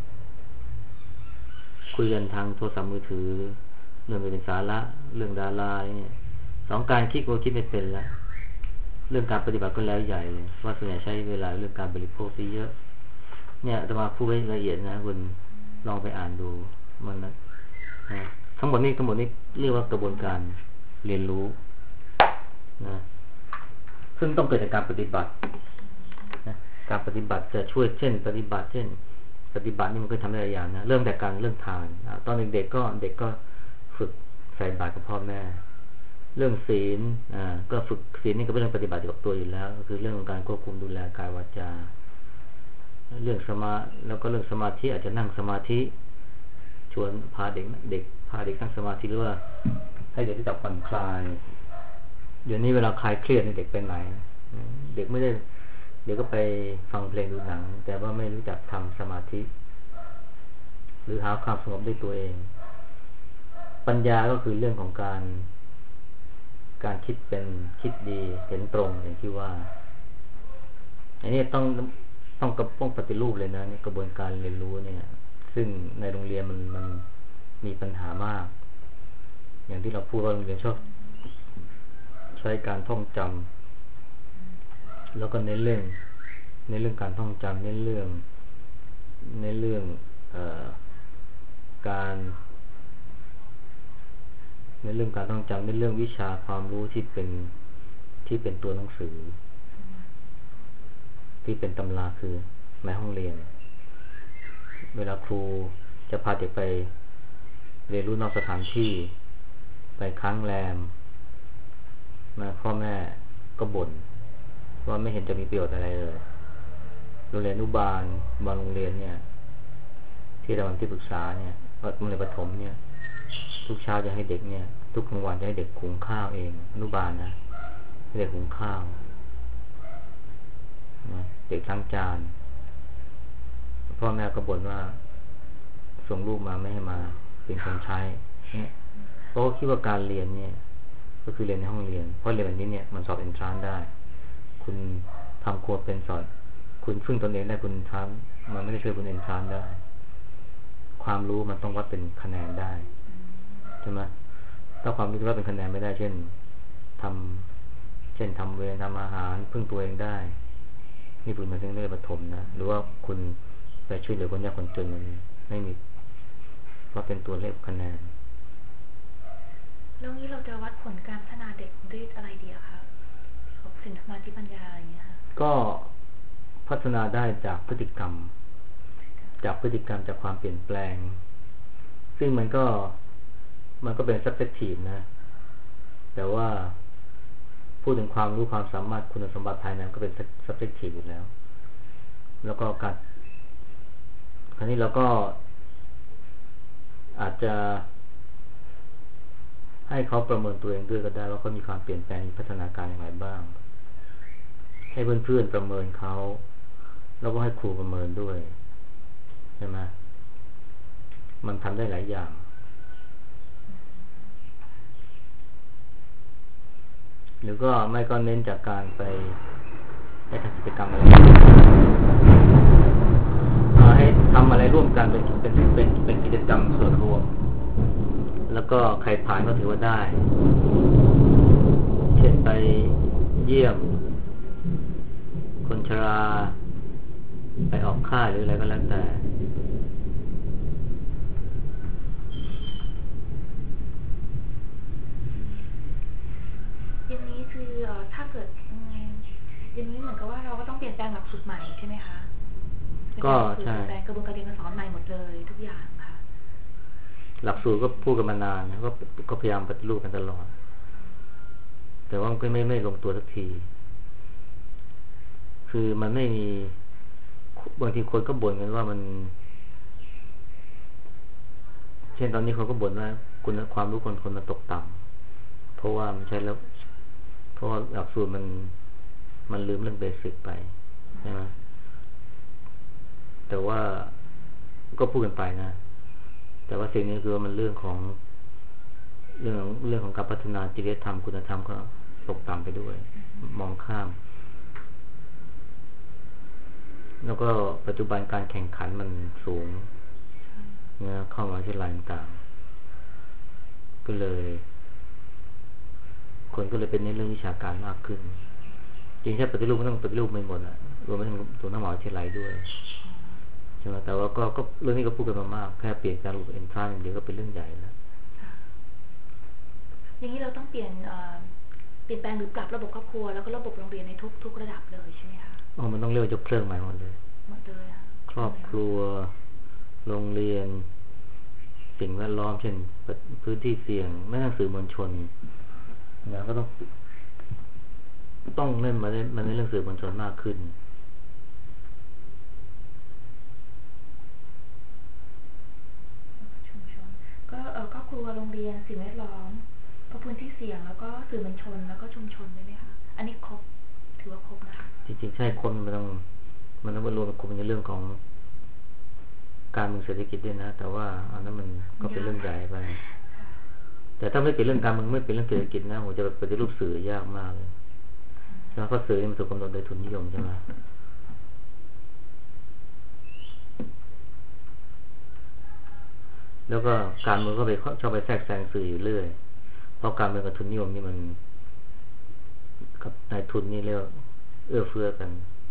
คุยกันทางโทรศัพท์มือถือเรื่องเป็นสาระเรื่องดาราเนี่ย2การคิดก็คิดไม่เป็นแล้วเรื่องการปฏิบัติก็แล้วใหญ่เลยว่าส่วนใหญ่ใช้เวลาเรื่องการบริโภคเยอะเนี่ยอาตมาพูดไว้ละเอียดนะคุณลองไปอ่านดูมันนะทั้งหมดนี้เรียกว่ากระบวนการเรียนรู้นะซึ่งต้องเกิดจากการปฏิบัตินะการปฏิบัติจะช่วยปฏิบัตินี่มันก็ทำได้หลายอย่างนะเรื่องทานตอนเด็กก็ฝึกใส่บาตรกับพ่อแม่เรื่องศีลก็ฝึกศีลนี่ก็เป็นเรื่องปฏิบัติกับตัวอยู่แล้วก็คือเรื่องของการควบคุมดูแลกายวาจาเรื่องแล้วก็เรื่องสมาธิอาจจะนั่งสมาธิชวนพาเด็กนั่งสมาธิหรือว่าให้เด็กที่จับผ่อนคลายเดี๋ยวนี้เวลาคลายเครียดเด็กไปไหนเด็กไม่ได้เดี๋ยวก็ไปฟังเพลงดูหนังแต่ว่าไม่รู้จักทำสมาธิหรือหาความสงบด้วยตัวเองปัญญาก็คือเรื่องของการคิดดีเห็นตรงอย่างที่ว่าอันนี้ต้องปฏิรูปเลยนะในกระบวนการเรียนรู้เนี่ยซึ่งในโรงเรียนมันมีปัญหามากอย่างที่เราพูดว่าโรงเรียนชอบใช้การท่องจำแล้วก็ในเรื่องการท่องจำในเรื่องการท่องจำในเรื่องวิชาความรู้ที่เป็นตัวหนังสือที่เป็นตำราคือในห้องเรียนเวลาครูจะพาเด็กไปเรียนรู้นอกสถานที่ไปค้างแรมพ่อแม่ก็บ่นว่าไม่เห็นจะมีประโยชน์อะไรเลยโรงเรียนอนุบาลบางโรงเรียนเนี่ยที่เราที่ปรึกษาเนี่ยโรงเรียนประถมเนี่ยทุกเช้าจะให้เด็กเนี่ยทุกกลางวันจะให้เด็กหุงข้าวเองอนุบาลนะให้เด็กหุงข้าวเด็กล้างจานพ่อแม่ก็บ่นว่าส่งลูกมาไม่ให้มาเป็นคนใช้เนี่ยเพราะคิดว่าการเรียนเนี่ยก็คือเรียนในห้องเรียนเพราะเรียนแบบนี้เนี่ยมันสอบเอนทรานซ์ได้คุณทำครัวเป็นสอนคุณพึ่งตนเองได้คุณทำมันไม่ได้ช่วยคุณเอนทรานซ์ได้ความรู้มันต้องวัดเป็นคะแนนได้ใช่ไหมถ้าความรู้วัดเป็นคะแนนไม่ได้เช่นทำเวรทำอาหารพึ่งตัวเองได้นี่ฝึกมาถึงระดับประถมนะหรือว่าคุณไปช่วยเหลือคนยากคนจนมันไม่มีว่าเป็นตัวเลขคะแนนแล้วนี้เราจะวัดผลการพัฒนาเด็กด้วยอะไรดีอะคะสินสมาธิปัญญาอะไรอย่างเงี้ยค่ะก็พัฒนาได้จากพฤติกรรมจากความเปลี่ยนแปลงซึ่งมันก็เป็น subjective นะแต่ว่าพูดถึงความรู้ความสามารถคุณสมบัติภายในก็เป็น subjective อยู่แล้วแล้วก็คราวนี้เราก็อาจจะให้เขาประเมินตัวเองด้วยก็ได้ว่าเขามีความเปลี่ยนแปลงมีพัฒนาการอย่างไรบ้างให้เพื่อนๆประเมินเขาแล้วก็ให้ครูประเมินด้วยใช่ไหมมันทำได้หลายอย่างหรือก็ไม่ก็เน้นจากการไปทำกิจกรรมอะไรให้ทำอะไรร่วมกันเป็นกิจกรรมส่วนรวมแล้วก็ใครผ่านก็ถือว่าได้เช่นไปเยี่ยมคนชราไปออกค่ายหรืออะไรก็แล้วแต่อย่างนี้คือถ้าเกิดอย่างนี้เหมือนกับว่าเราก็ต้องเปลี่ยนแปลงหลักสูตรใหม่ใช่ไหมคะก็ใช่เปลี่ยนแปลงกระบวนการเรียนการสอนใหม่หมดเลยทุกอย่างค่ะหลักสูตรก็พูดกันมานานก็พยายามปฏิรูปกันตลอดแต่ว่าก็ไม่ลงตัวสักทีคือมันไม่มีบางทีคนก็บ่นกันว่ามันเช่นตอนนี้เขาก็บ่นว่าคุณความรู้คนมันตกต่ำเพราะว่ามันใช้แล้วเพราะว่าหลักสูตรมันลืมเรื่องเบสิกไปใช่ไหมแต่ว่าก็พูดกันไปนะแต่ว่าสิ่งนี้คือว่ามันเรื่องของการพัฒนาจริยธรรมคุณธรรมก็ตกต่ำไปด้วยมองข้ามแล้วก็ปัจจุบันการแข่งขันมันสูงนะเข้ามาที่หลายต่างก็เลยคนก็เลยเป็นในเรื่องวิชาการมากขึ้นจริงๆปฏิรูปก็ต้องปฏิรูปไม่หมดอ่ะรวมไปถึงตัวหน้าหมอวิทยาลัยด้วยใช่ไหมแต่ว่าก็เรื่องนี้ก็พูดกันมามากแค่เปลี่ยนการระบบเอนทรานซ์อย่างเดียวก็เป็นเรื่องใหญ่แล้วอย่างนี้เราต้องเปลี่ยนแปลงหรือปรับระบบครอบครัวแล้วก็ระบบโรงเรียนในทุกระดับเลยใช่ไหมคะมันต้องเรียกว่ายกเครื่องใหม่หมดเลยครอบครัวโรงเรียนสิ่งแวดล้อมเช่นพื้นที่เสี่ยงแม้กระทั่งสื่อมวลชนนะก็ต้องเล่นมาในเรื่องสื่อมวลชนมากขึ้นก็ครอบครัวโรงเรียนสิ่งแวดล้อมพื้นที่เสี่ยงแล้วก็สื่อมวลชนแล้วก็ชุมชนได้ไหมคะอันนี้ครบถือว่าครบนะคะจริงๆใช่คนมันต้องรวมกับในเรื่องของการเมืองเศรษฐกิจด้วยนะแต่ว่าอันนั้นมันก็เป็นเรื่องใหญ่ไปแต่ถ้าไม่เป็นเรื่องการเมืองไม่เป็นเรื่องเศรษฐกิจนะผมจะปฏิรูปสื่อยากมากเลยแล้วก็สื่อมันถูกกำหนดโดยทุนนิยมใช่ไหมแล้วก็การเมืองก็ไปชอบไปแทรกแซงสื่ออยู่เรื่อยเพราะการเมืองกับทุนนิยมนี่มันกับนายทุนนี่เรียกเอื้อเฟื้อกัน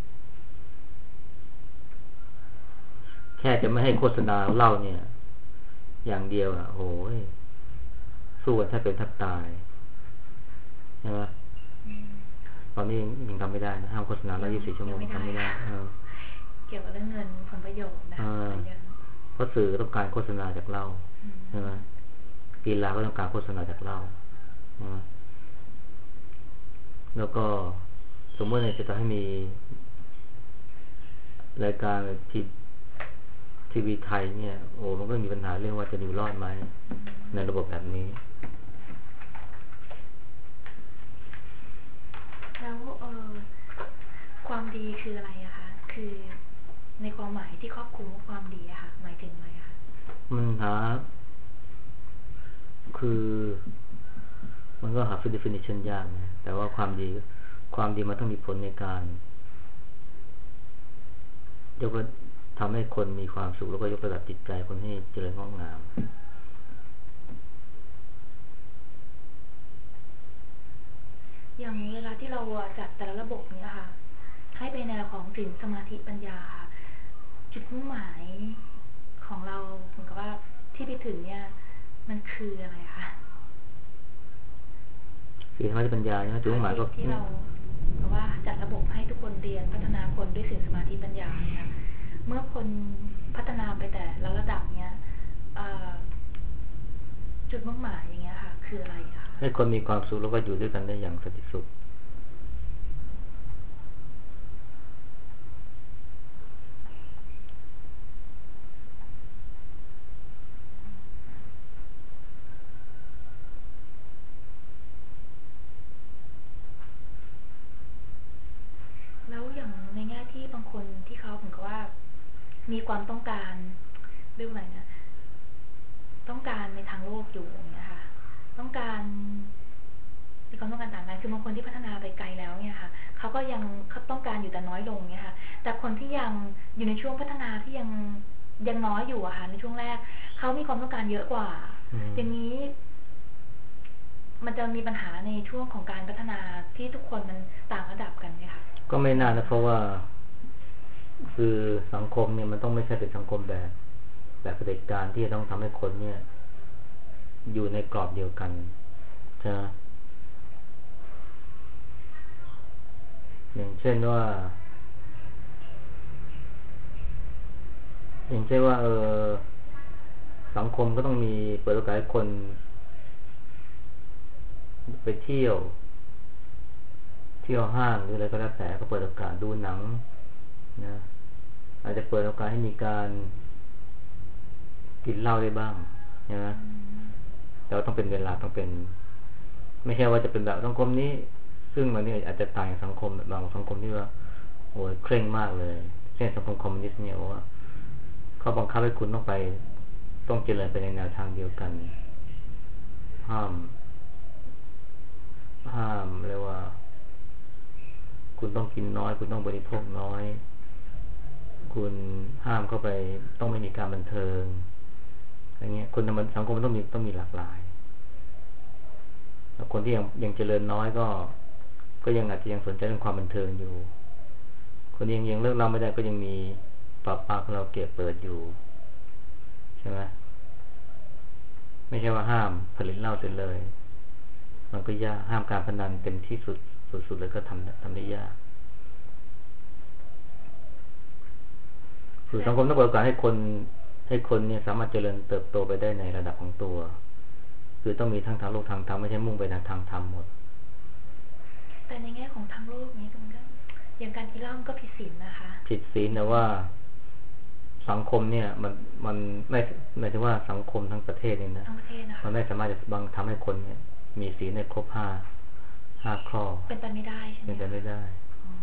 แค่จะไม่ให้โฆษณาเล่าเนี่ยอย่างเดียวอ่ะโหยสู้กันแทบเป็นแทบตายใช่ไหมตอนนี้ยังทำไม่ได้นะห้ามโฆษณา24 ชั่วโมงทำไม่ได้เกี่ยวกับเรื่องเงินผลประโยชน์นะคะเพราะสื่อต้องการโฆษณาจากเราใช่ไหมกีฬาก็ต้องการโฆษณาจากเราแล้วก็สมมติเนี่ยจะให้มีรายการทีวีไทยเนี่ยมันก็มีปัญหาเรื่องว่าจะอยู่รอดไหมในระบบแบบนี้แล้วความดีคืออะไรอะคะคือในความหมายที่ครอบคลุมความดีอะค่ะหมายถึงอะไรอะคะมันคือมันก็หา definition ยากนะแต่ว่าความดีมันต้องมีผลในการยกระดับทำให้คนมีความสุขแล้วก็ยกระดับจิตใจคนให้เจริญงอกงามอย่างเวลาที่เราจัดแต่ละระบบนี้ค่ะให้ไปแนวของศีลสมาธิปัญญาจุดมุ่งหมายของเราเหมือนกับว่าที่ไปถึงเนี่ยมันคืออะไรคะศีลสมาธิปัญญาเนี่ยจุดมุ่งหมายก็ที่เราเพราะว่าจัดระบบให้ทุกคนเรียนพัฒนาคนด้วยศีลสมาธิปัญญาเนี่ยเมื่อคนพัฒนาไปแต่ละระดับเนี่ยจุดมุ่งหมายอย่างเงี้ยค่ะคืออะไรคะให้คนมีความสุขแล้วก็อยู่ด้วยกันได้อย่างสันติสุขแล้วอย่างในแง่ที่บางคนที่เขาเหมือนกับว่ามีความต้องการเรื่องอะไรนะต้องการในทางโลกอยู่อย่างเงี้ยค่ะต้องการมีความต้องการต่างกันคือบางคนที่พัฒนาไปไกลแล้วเนี่ยค่ะเขาก็ยังเขาต้องการอยู่แต่น้อยลงเนี่ยค่ะแต่คนที่ยังอยู่ในช่วงพัฒนาที่ยังน้อยอยู่อะค่ะในช่วงแรกเขามีความต้องการเยอะกว่าอย่างนี้มันจะมีปัญหาในช่วงของการพัฒนาที่ทุกคนมันต่างระดับกันไหมคะก็ไม่น่านะเพราะว่าคือสังคมเนี่ยมันต้องไม่ใช่เป็นสังคมแบบเผด็จการที่จะต้องทำให้คนเนี่ยอยู่ในกรอบเดียวกันใช่ไหมอย่างเช่นว่าสังคมก็ต้องมีเปิดโอกาสให้คนไปเที่ยวห้างหรืออะไรก็แล้วแต่ก็เปิดโอกาสดูหนังนะอาจจะเปิดโอกาสให้มีการกินเหล้าได้บ้างใช่ไหมแต่ต้องเป็นเวลาต้องเป็นไม่ใช่ว่าจะเป็นแบบสังคมนี้ซึ่งมันนี่อาจจะต่างจากสังคมบางสังคมที่ว่าโอ้ยเคร่งมากเลยเช่นสังคมคอมมิวนิสต์เนี่ยว่าเขาบังคับให้คุณต้องเจริญไปในแนวทางเดียวกันห้ามเรียกว่าคุณต้องกินน้อยคุณต้องบริโภคน้อยคุณห้ามเข้าไปต้องไม่มีการบันเทิงอย่างเงี้ยคนสังคมมันต้องมีหลากหลายแล้วคนที่ยังเจริญน้อยก็ยังอาจจะยังสนใจเรื่องความบันเทิงอยู่คนที่ยังเลิกเล่าไม่ได้ก็ยังมีปาคาราโอเกะเปิดอยู่ใช่ไหมไม่ใช่ว่าห้ามผลิตเหล้าเสร็จเลยมันก็ยากห้ามการพนันเต็มที่สุดเลยก็ทำได้ยากคือสังคมต้องเปิดโอกาสให้คนเนี่ยสามารถเจริญเติบโตไปได้ในระดับของตัวคือต้องมีทั้งทางโลกทางธรรมไม่ใช่มุ่งไปทางธรรมหมดแต่ในแง่ของทางโลกนี้มันก็อย่างการกินเหล้าก็ผิดศีลนะคะผิดศีลแต่ว่าสังคมเนี่ยมันไม่หมายถึงว่าสังคมทั้งประเทศนี่นะมันไม่สามารถจะทำให้คนเนี่ยมีศีลในครบ5ข้อเป็นไปไม่ได้ใช่ไหมเป็นไปไม่ได้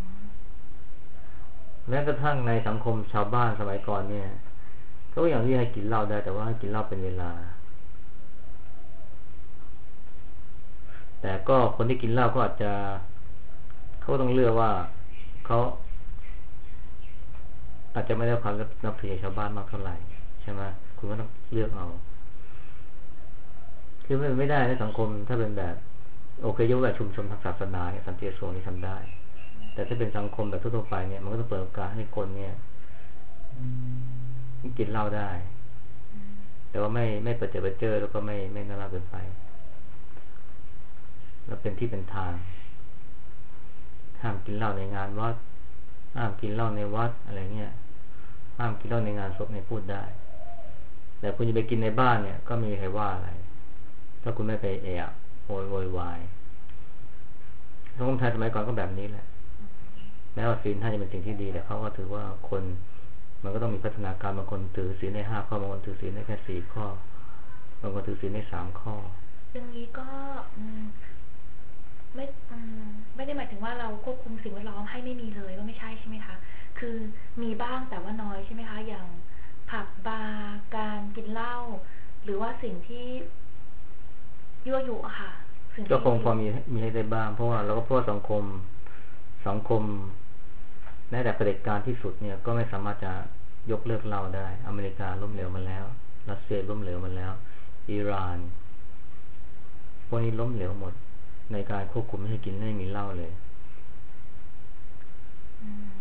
แม้กระทั่งในสังคมชาวบ้านสมัยก่อนเนี่ยก็อย่างที่ให้กินเหล้าได้แต่ว่าให้กินเหล้าเป็นเวลาแต่ก็คนที่กินเหล้าก็อาจจะเขาต้องเลือกว่าเขาอาจจะไม่ได้ความนับถือชาวบ้านมากเท่าไหร่ใช่ไหมคุณก็ต้องเลือกเอาคือไม่ได้ในสังคมถ้าเป็นแบบโอเคยกแบบชุมชนทางศาสนาเนี่ยสันติโสนี่ทำได้แต่ถ้าเป็นสังคมแบบทั่วไปเนี่ยมันก็ต้องเปิดโอกาสให้คนเนี่ยกินเหล้าได้แต่ว่าไม่เปิดเจอแล้วก็ไม่น่ารักเกินไปแล้วเป็นที่เป็นทางห้ามกินเหล้าในงานวัดห้ามกินเหล้าในวัดอะไรเงี้ยห้ามกินเหล้าในงานศพในพูดได้แต่คุณจะไปกินในบ้านเนี่ยก็ไม่มีใครว่าอะไรถ้าคุณไม่ไปโวยวายสังคมไทยสมัยก่อนก็แบบนี้แหละแม้ว่าศีลท่านจะเป็นสิ่งที่ดีแต่เขาก็ถือว่าคนมันก็ต้องมีพัฒนาการบางคนถือศีลใน5 ข้อบางคนถือศีลในแค่4 ข้อบางคนถือศีลใน3 ข้ออย่างนี้ก็ไม่ได้หมายถึงว่าเราควบคุมสิ่งแวดล้อมให้ไม่มีเลยก็ไม่ใช่ใช่ไหมคะคือมีบ้างแต่ว่าน้อยใช่ไหมคะอย่างผับบาร์การกินเหล้าหรือว่าสิ่งที่ยั่วยุอะค่ะก็คงพอมีให้ได้บ้างเพราะว่าเราก็เพราะสังคมแม้แต่เผด็จการที่สุดเนี่ยก็ไม่สามารถจะยกเลิกเหล้าได้อเมริกาล้มเหลวมาแล้วรัสเซียล้มเหลวมาแล้วอิหร่านพวกนี้ล้มเหลวหมดในการควบคุมไม่ให้กินไม่ให้มีเหล้าเลย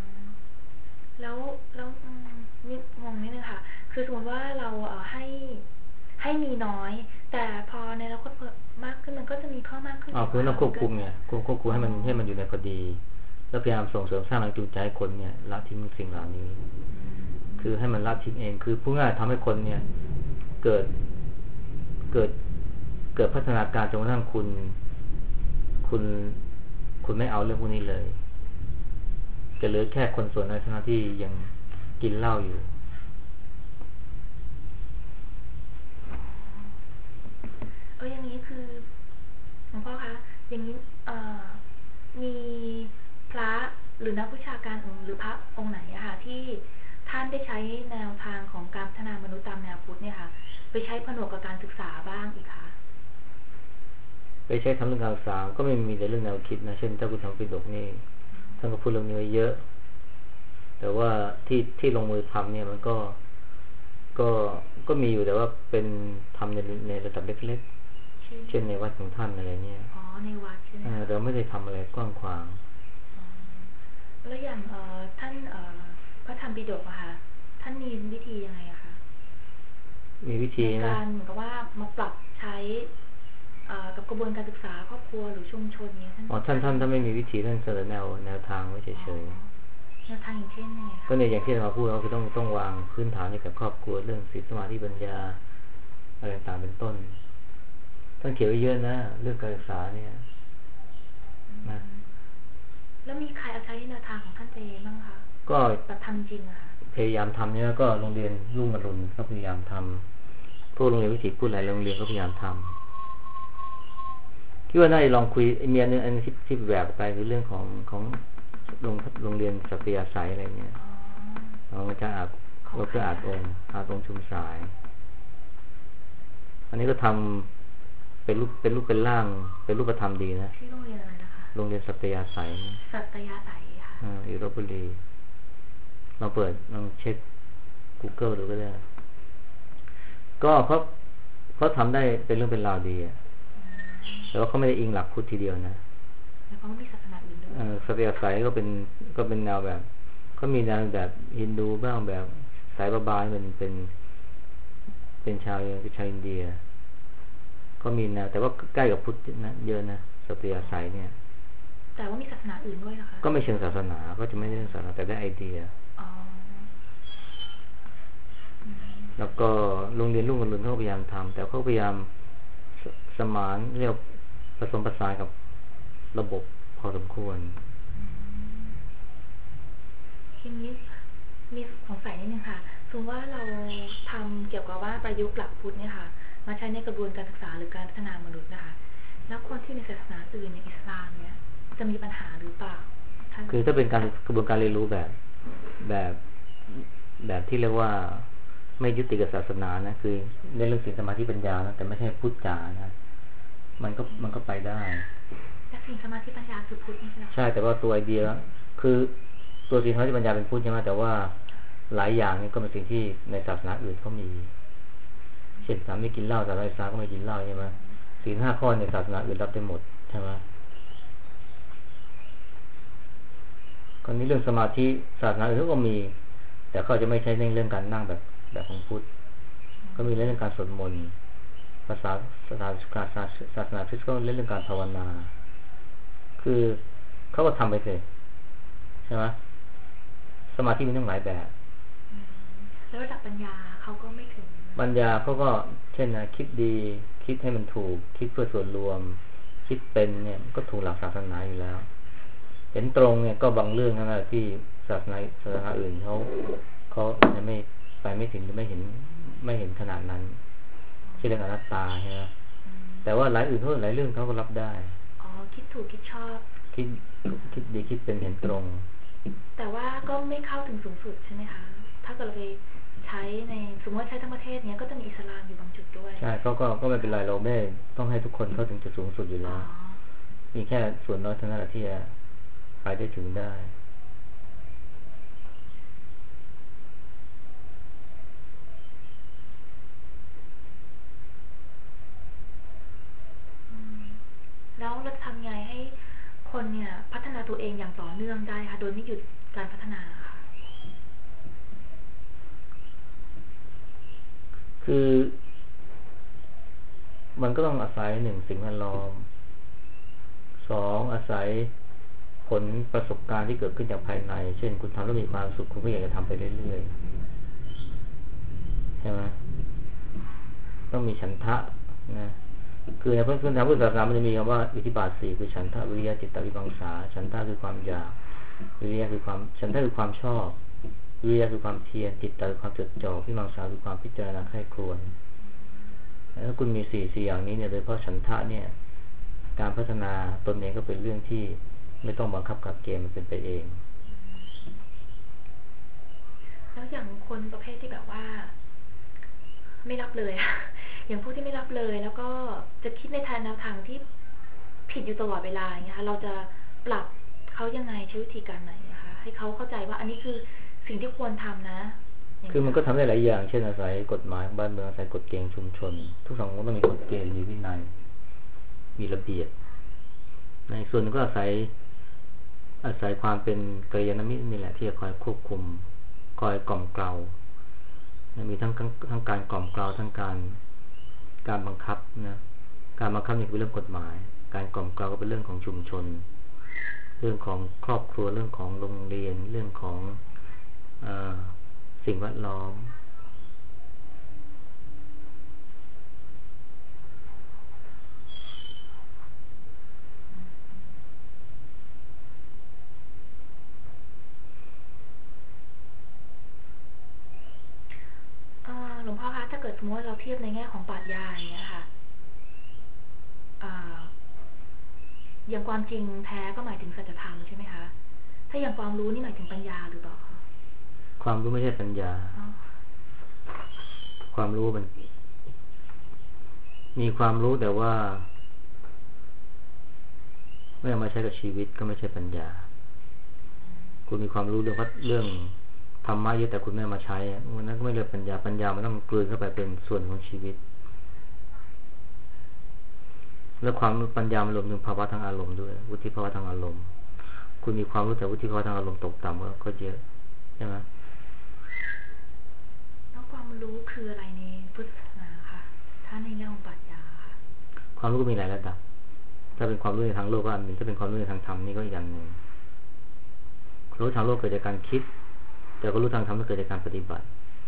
แล้วนี่งงนิดนึงค่ะคือสมมติว่าเราให้มีน้อยแต่พอในอนาคตมากขึ้นมันก็จะมีเพิ่มมากขึ้นคือต้องควบคุมเนี่ยควบคุมให้มันอยู่ในพอดีแล้วพยายามส่งเสริมสร้างแรงจูงใจให้คนเนี่ยละทิ้งสิ่งเหล่านี้คือให้มันละทิ้งเองคือพูดง่ายทำให้คนเนี่ยเกิดเกิดเกิดพัฒนาการจนกระทั่งคุณไม่เอาเรื่องพวกนี้เลยจะเหลือแค่คนส่วนน้อยเท่านั้นที่ยังกินเหล้าอยู่อย่างนี้คือหลวงพ่อคะอย่างนี้มีพระหรือนักวิชาการหรือพระองค์ไหนอะค่ะที่ท่านได้ใช้แนวทางของการพัฒนามนุษย์ตามแนวพุทธเนี่ยค่ะไปใช้ผนวกกับการศึกษาบ้างอีกคะไปใช้ทำเรื่องการศึกษาก็ไม่มีแต่เรื่องแนวคิดนะเช่นถ้าคุณทำปิฎกนี่ท่านก็พูดเรื่องนี้เยอะแต่ว่าที่ลงมือทำเนี่ยมันก็มีอยู่แต่ว่าเป็นทำในระดับเล็กๆเช่นในวัดของท่านอะไรเนี่ยในวัดใช่ไหมเราไม่ได้ทำอะไรกว้างขวางแล้วอย่างท่านพระธรรมปิฎกอะค่ะท่านมีวิธียังไงอะคะมีวิธีนะการเหมือนกับว่ามาปรับใช้กับกระบวนการศึกษาครอบครัวหรือชุมชนเนี่ยท่านไม่มีวิธีท่านเสนอแนวทางไว้เฉยๆแนวทางอย่างเช่นไงก็เนี่ยอย่างที่เราพูดก็คือต้องวางพื้นฐานให้กับครอบครัวเรื่องศีลสมาธิปัญญาอะไรต่างๆเป็นต้นท่านเขียนไว้เยอะนะเรื่องการศึกษาเนี่ยนะแล้วมีใครเอาใช้แนวทางของท่านไปบ้างคะก็ทำจริงอะพยายามทำเนี่ยก็โรงเรียนรุ่งอรุณก็พยายามทำพวกโรงเรียนวิถีพุทธหลายโรงเรียนก็พยายามทำคิดว่าน่าจะลองคุยเมียนึงอันที่แหวกไปคือเรื่องของโรงเรียนสัตยาสายอะไรเงี้ยเราจะอาจองค์ชุมสายอันนี้ก็ทำเป็นรูปเป็นร่างเป็นรูปธรรมดีนะที่โรงเรียนอะไรนะคะโรงเรียนสัตยาสายสัตยาสายค่ะอยู่ลพบุรีเราเปิดลองเช็ค Google ดูก็ได้ก็เขาทำได้เป็นเรื่องเป็นราวดีแต่ว่าเขาไม่ได้อิงหลักพุทธทีเดียวนะแล้วเขามีศาสนาอื่นด้วยสัตยาสายก็เป็นแนวแบบก็มีแนวแบบฮินดูบ้างแบบสายบาๆเป็นชาวอินเดียก็มีแนวแต่ว่าใกล้กับพุทธนะเยอะนะสัตยาสายเนี่ยแต่ว่ามีศาสนาอื่นด้วยนะคะก็ไม่เชิงศาสนาก็จะไม่ได้เรื่องศาสนาแต่ได้ไอเดียแล้วก็โรงเรียนรุ่งอรุณเขาพยายามทำแต่เขาพยายามสมานเรียกผสมผสานกับระบบพอสมควรทีนี้มีสงสัยนิดนึงค่ะสมมติว่าเราทำเกี่ยวกับว่าประยุกต์หลักพุทธเนี่ยค่ะมาใช้ในกระบวนการศึกษาหรือการพัฒนามนุษย์นะคะแล้วคนที่มีศาสนาอื่นอย่างอิสลามเนี่ยจะมีปัญหาหรือเปล่าคือถ้าเป็นการกระบวนการเรียนรู้แบบที่เรียกว่าไม่ยึดติดกับศาสนานะคือในเรื่องศีลสมาธิปัญญานะแต่ไม่ใช่พุทธจ๋านะมันก็ไปได้แต่ศีลสมาธิปัญญาคือพุทธใช่ไหมใช่แต่ว่าตัวไอเดียคือตัวศีลสมาธิปัญญาเป็นพุทธใช่ไหมแต่ว่าหลายอย่างนี่ก็เป็นสิ่งที่ในศาสนาอื่นเขามีเช่นศาสนาไม่กินเหล้าศาสนาอิสลามก็ไม่กินเหล้าใช่ไหมศีล 5 ข้อในศาสนาอื่นรับได้หมดใช่ไหมคนนี้เรื่องสมาธิศาสนาอื่นก็มีแต่เขาจะไม่ใช้ในเรื่องการนั่งแบบของพุทธก็มีเรื่องการสวดมนต์ภาษาศาสนาคริสต์ก็เรื่องการภาวนาคือเขาก็ทำไปเลยใช่ไหมสมาธิมีตั้งหลายแบบแล้วระดับปัญญาเขาก็ไม่ถึงปัญญาเขาก็เช่นนะคิดดีคิดให้มันถูกคิดเพื่อส่วนรวมคิดเป็นเนี่ยก็ถูกหลักศาสนาอยู่แล้วเห็นตรงเนี่ยก็บางเรื่องนั่นแหละที่ศาสนาอื่นเขาจะไม่ไปไม่ถึงหรือไม่เห็นขนาดนั้นเช่นเรื่องอนัตตาใช่ไหมแต่ว่าหลายอื่นเขาหลายเรื่องเขาก็รับได้คิดถูกคิดชอบคิดดีคิดเป็นเห็นตรงแต่ว่าก็ไม่เข้าถึงสูงสุดใช่ไหมคะถ้าเกิดเราไปใช้ในสมมติว่าใช้ทั้งประเทศเนี้ยก็จะมีอิสลามอยู่บางจุดด้วยใช่ก็ไม่เป็นไรเราไม่ต้องให้ทุกคนเข้าถึงจุดสูงสุดอยู่แล้วมีแค่ส่วนน้อยเท่านั้นที่จะไปได้ถึงได้แล้วเราทำไงให้คนเนี่ยพัฒนาตัวเองอย่างต่อเนื่องได้ค่ะโดยไม่หยุดการพัฒนาค่ะคือมันก็ต้องอาศัยหนึ่งสิ่งแวดล้อมสองอาศัยผลประสบการณ์ที่เกิดขึ้นจากภายในเช่นคุณทำแล้วมีความสุขคุณก็อยากจะทำไปเรื่อยๆใช่ไหมต้องมีฉันทะนะคือในพระพุทธศาสนามันจะมีคำว่าอิทธิบาทสี่คือฉันทะวิริยะจิตตวิมังสาฉันทะคือความอยากวิริยะคือความฉันทะคือความชอบวิริยะคือความเพียรจิตตคือความจดจ่อวิมังสาคือความพิจารณาใคร่ครวญถ้าคุณมีสี่อย่างนี้เนี่ยโดยเฉพาะฉันทะเนี่ยการพัฒนาตนเองก็เป็นเรื่องที่ไม่ต้องบังคับกับเกณฑ์มันเป็นไปเองแล้วอย่างคนประเภทที่แบบว่าไม่รับเลยอย่างพวกที่ไม่รับเลยแล้วก็จะคิดในทางแนวทางที่ผิดอยู่ตลอดเวลาอย่างเงี้ยค่ะเราจะปรับเขายังไงใช้วิธีการไหนนะคะให้เขาเข้าใจว่าอันนี้คือสิ่งที่ควรทำนะคือมันก็ทำได้หลายอย่างเช่นอาศัยกฎหมายบ้านเมืองอาศัยกฎเกณฑ์ชุมชนทุกสังคมต้องมีกฎเกณฑ์มีวินัยมีระเบียบในส่วนนึงก็อาศัยความเป็นกัลยาณมิตรนี่แหละที่จะคอยควบคุมคอยกล่อมเกลามีทั้งการกล่อมเกลาทั้งการบังคับนะการบังคับนี่เป็นเรื่องกฎหมายการกล่อมเกลาก็เป็นเรื่องของชุมชนเรื่องของครอบครัวเรื่องของโรงเรียนเรื่องของสิ่งแวดล้อมหลวงพ่อคะถ้าเกิดสมมติว่าเราเทียบในแง่ของปรัชญาอย่างเงี้ยค่ะอย่างความจริงแท้ก็หมายถึงสัจธรรมใช่ไหมคะถ้าอย่างความรู้นี่หมายถึงปัญญาหรือเปล่าคะความรู้ไม่ใช่ปัญญาความรู้มันมีความรู้แต่ว่าไม่เอามาใช้กับชีวิตก็ไม่ใช่ปัญญาคุณมีความรู้เรื่องธรรมะเยอะแต่คุณไม่เอามาใช้วันนั้นก็ไม่เรียกปัญญาปัญญามันต้องกลืนเข้าไปเป็นส่วนของชีวิตแล้วความปัญญามันรวมถึงภาวะทางอารมณ์ด้วยวุฒิภาวะทางอารมณ์คุณมีความรู้แต่วุฒิภาวะทางอารมณ์ตกต่ำก็เยอะใช่ไหมแล้วความรู้คืออะไรในพุทธศาสนาคะถ้าในแง่ของปรัชญาค่ะความรู้ก็มีหลายระดับถ้าเป็นความรู้ในทางโลกก็อันหนึ่งถ้าเป็นความรู้ในทางธรรมนี่ก็อีกอันหนึ่งรู้ทางโลกเกิดจากการคิดแต่ก็รู้ทางธรรมก็เกิดจากการปฏิบัติ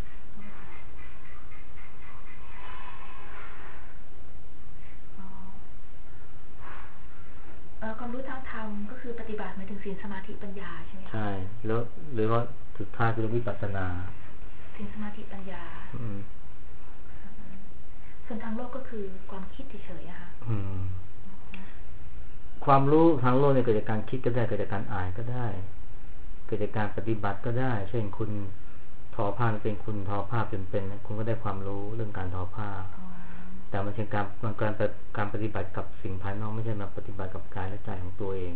ความรู้ทางธรรมก็คือปฏิบัติหมายถึงศีลสมาธิปัญญาใช่ไหมคะใช่แล้วหรือว่าสุดท้ายคือวิปัสสนาศีลสมาธิปัญญาส่วนทางโลกก็คือความคิดเฉยๆอะค่ะความรู้ทางโลกเนี่ยเกิดจากการคิดก็ได้เกิดจากการอ่านก็ได้เกิดจากการปฏิบัติก็ได้เช่นคุณทอผ้าเป็นคุณทอผ้าเป็นคุณก็ได้ความรู้เรื่องการทอผ้าแต่มันเป็นการปฏิบัติกับสิ่งภายนอกไม่ใช่มาปฏิบัติกับกายและใจของตัวเอง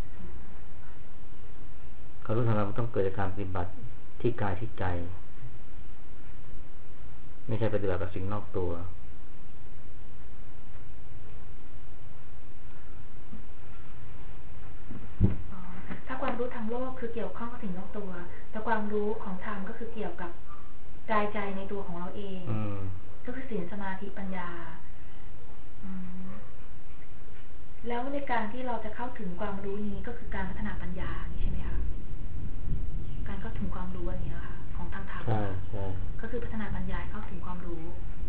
ความรู้ทางเราต้องเกิดจากการปฏิบัติที่กายที่ใจไม่ใช่ปฏิบัติกับสิ่งนอกตัวถ้าความรู้ทางโลกคือเกี่ยวข้องกับสิ่งนอกตัวแต่ความรู้ของธรรมก็คือเกี่ยวกับกายใจในตัวของเราเองก็คือศีลสมาธิปัญญาแล้วในการที่เราจะเข้าถึงความรู้นี้ก็คือการพัฒนาปัญญาใช่ไหมคะการเข้าถึงความรู้อันนี้ค่ะของทางธรรมก็คือพัฒนาปัญญาเข้าถึงความรู้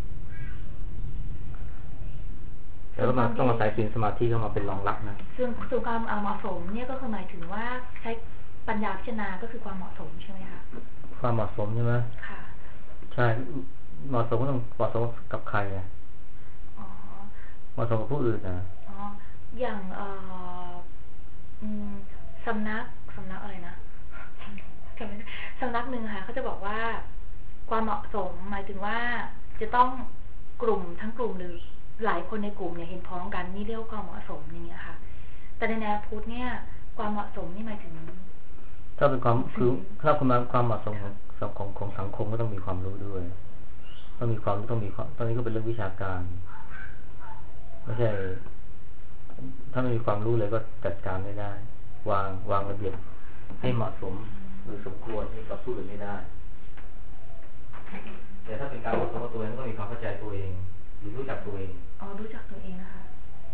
แต่ว่ามันต้องอาศัยศีลสมาธิเข้ามาเป็นรองรับนะส่วนความเหมาะสมเนี่ยก็คือหมายถึงว่าใช้ปัญญาพิจารณาก็คือความเหมาะสมใช่ไหมคะความเหมาะสมใช่ไหมค่ะใช่เหมาะสมก็ต้องเหมาะสมกับใครอ่ะเหมาะสมกับผู้อื่นนะอย่างสำนักอะไรนะสำนักหนึ่งค่ะเขาจะบอกว่าความเหมาะสมหมายถึงว่าจะต้องกลุ่มทั้งกลุ่มหรือหลายคนในกลุ่มเนี่ยเห็นพ้องกันนี่เรียกว่าความเหมาะสมอย่างเงี้ยค่ะแต่ในแนวพุทธเนี่ยความเหมาะสมนี่หมายถึงถ้าเป็นความคือถ้าความเหมาะสมของสังคมก็ต้องมีความรู้ด้วยต้องมีความรู้ต้องมีตอนนี้ก็เป็นเรื่องวิชาการไม่ใช่ถ้าไม่มีความรู้เลยก็จัดการไม่ได้วางระเบียบให้เหมาะสมหรือสมควรให้กับผู้อื่นไม่ได้แต่ถ้าเป็นการบอกตัวเองก็มีความเข้าใจตัวเองหรือรู้จักตัวเองอ๋อรู้จักตัวเองนะคะ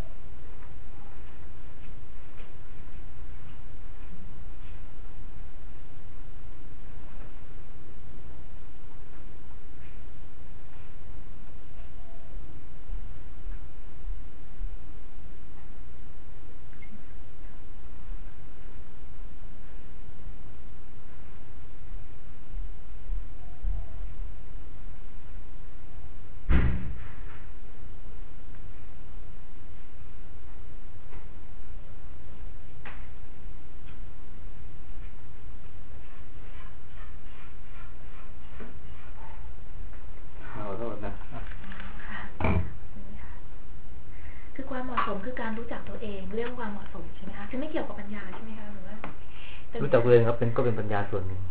คือความเหมาะสมคือการรู้จักตัวเองเรื่องความเหมาะสมใช่ไหมคะคือไม่เกี่ยวกับปัญญาใช่ไหมคะหรือว่ารู้จักตัวเองครับก็เป็นปัญญาส่วนหนึ่ง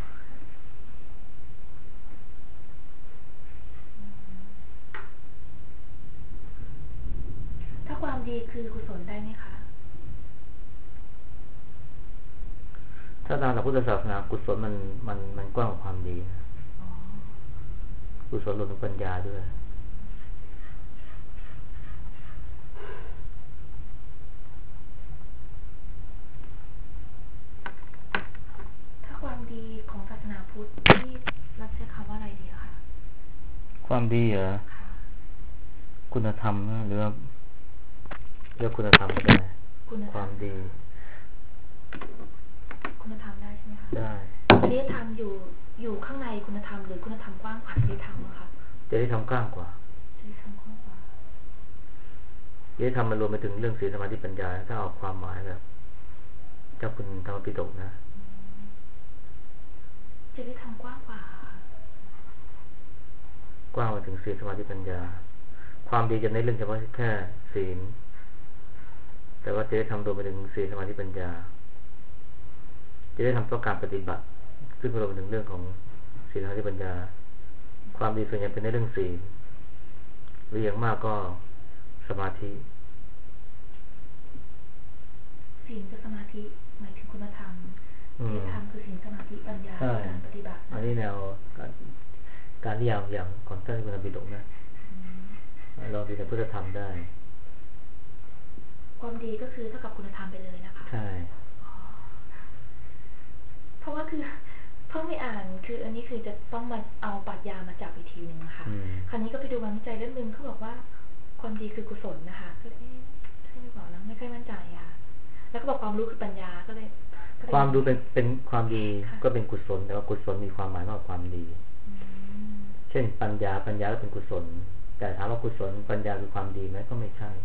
ถ้าความดีคือกุศลได้ไหมคะถ้าตามหลักพุทธศาสนากุศลมันกว้างกว่าความดีนะกุศลรวมถึงปัญญาด้วยถ้าความดีของศาสนาพุทธที่เราใช้คำว่าอะไรดีคะความดีเหรอคุณธรรมหรือเรียกคุณธรรมก็ได้ความดีคุณธรรมได้ใช่ไหมคะได้จริยธรรมอยู่ข้างในคุณธรรมหรือคุณธรรมกว้างกว่าจริยธรรมอะคะจริยธรรมกว้างกว่าจริยธรรมกว้างกว่าจริยธรรมมันรวมไปถึงเรื่องศีลสมาธิปัญญาถ้าเอาความหมายแบบเจ้าคุณธรรมปิฎกนะจริยธรรมกว้างกว่ากว้างไปถึงศีลสมาธิปัญญาความดีจะในเรื่องเฉพาะแค่ศีลแต่ว่าจริยธรรมรวมไปถึงศีลสมาธิปัญญาจะได้ทำต่อการปฏิบัติซึ่งรวมไปถึงเรื่องของศีลสมาธิปัญญาความดีส่วนใหญ่เป็นในเรื่องศีลหรืออย่างมากก็สมาธิศีลกับสมาธิหมายถึงคุณธรรมจริยธรรมคือศีลสมาธิปัญญาการปฏิบัติอันนี้แนวการนิยามอย่างของท่านคุณธรรมปิฎกนะเราดูในพุทธธรรมได้ความดีก็คือเท่ากับคุณธรรมไปเลยนะคะใช่เพราะว่าคือเพิ่งไม่อ่านคืออันนี้คือจะต้องมาเอาปรัชญามาจับอีกทีนึงค่ะคราวนี้ก็ไปดูงานวิจัยเล่มนึงเขาบอกว่าความดีคือกุศลนะคะก็เลยใช่หรือเปล่านะไม่ค่อยมั่นใจค่ะแล้วก็บอกความรู้คือปัญญาก็เลยความรู้เป็นความดีก็เป็นกุศลแต่ว่ากุศลมีความหมายมากกว่าความดีเช่นปัญญาก็เป็นกุศลแต่ถามว่ากุศลปัญญาคือความดีไหมก็ไม่ใช่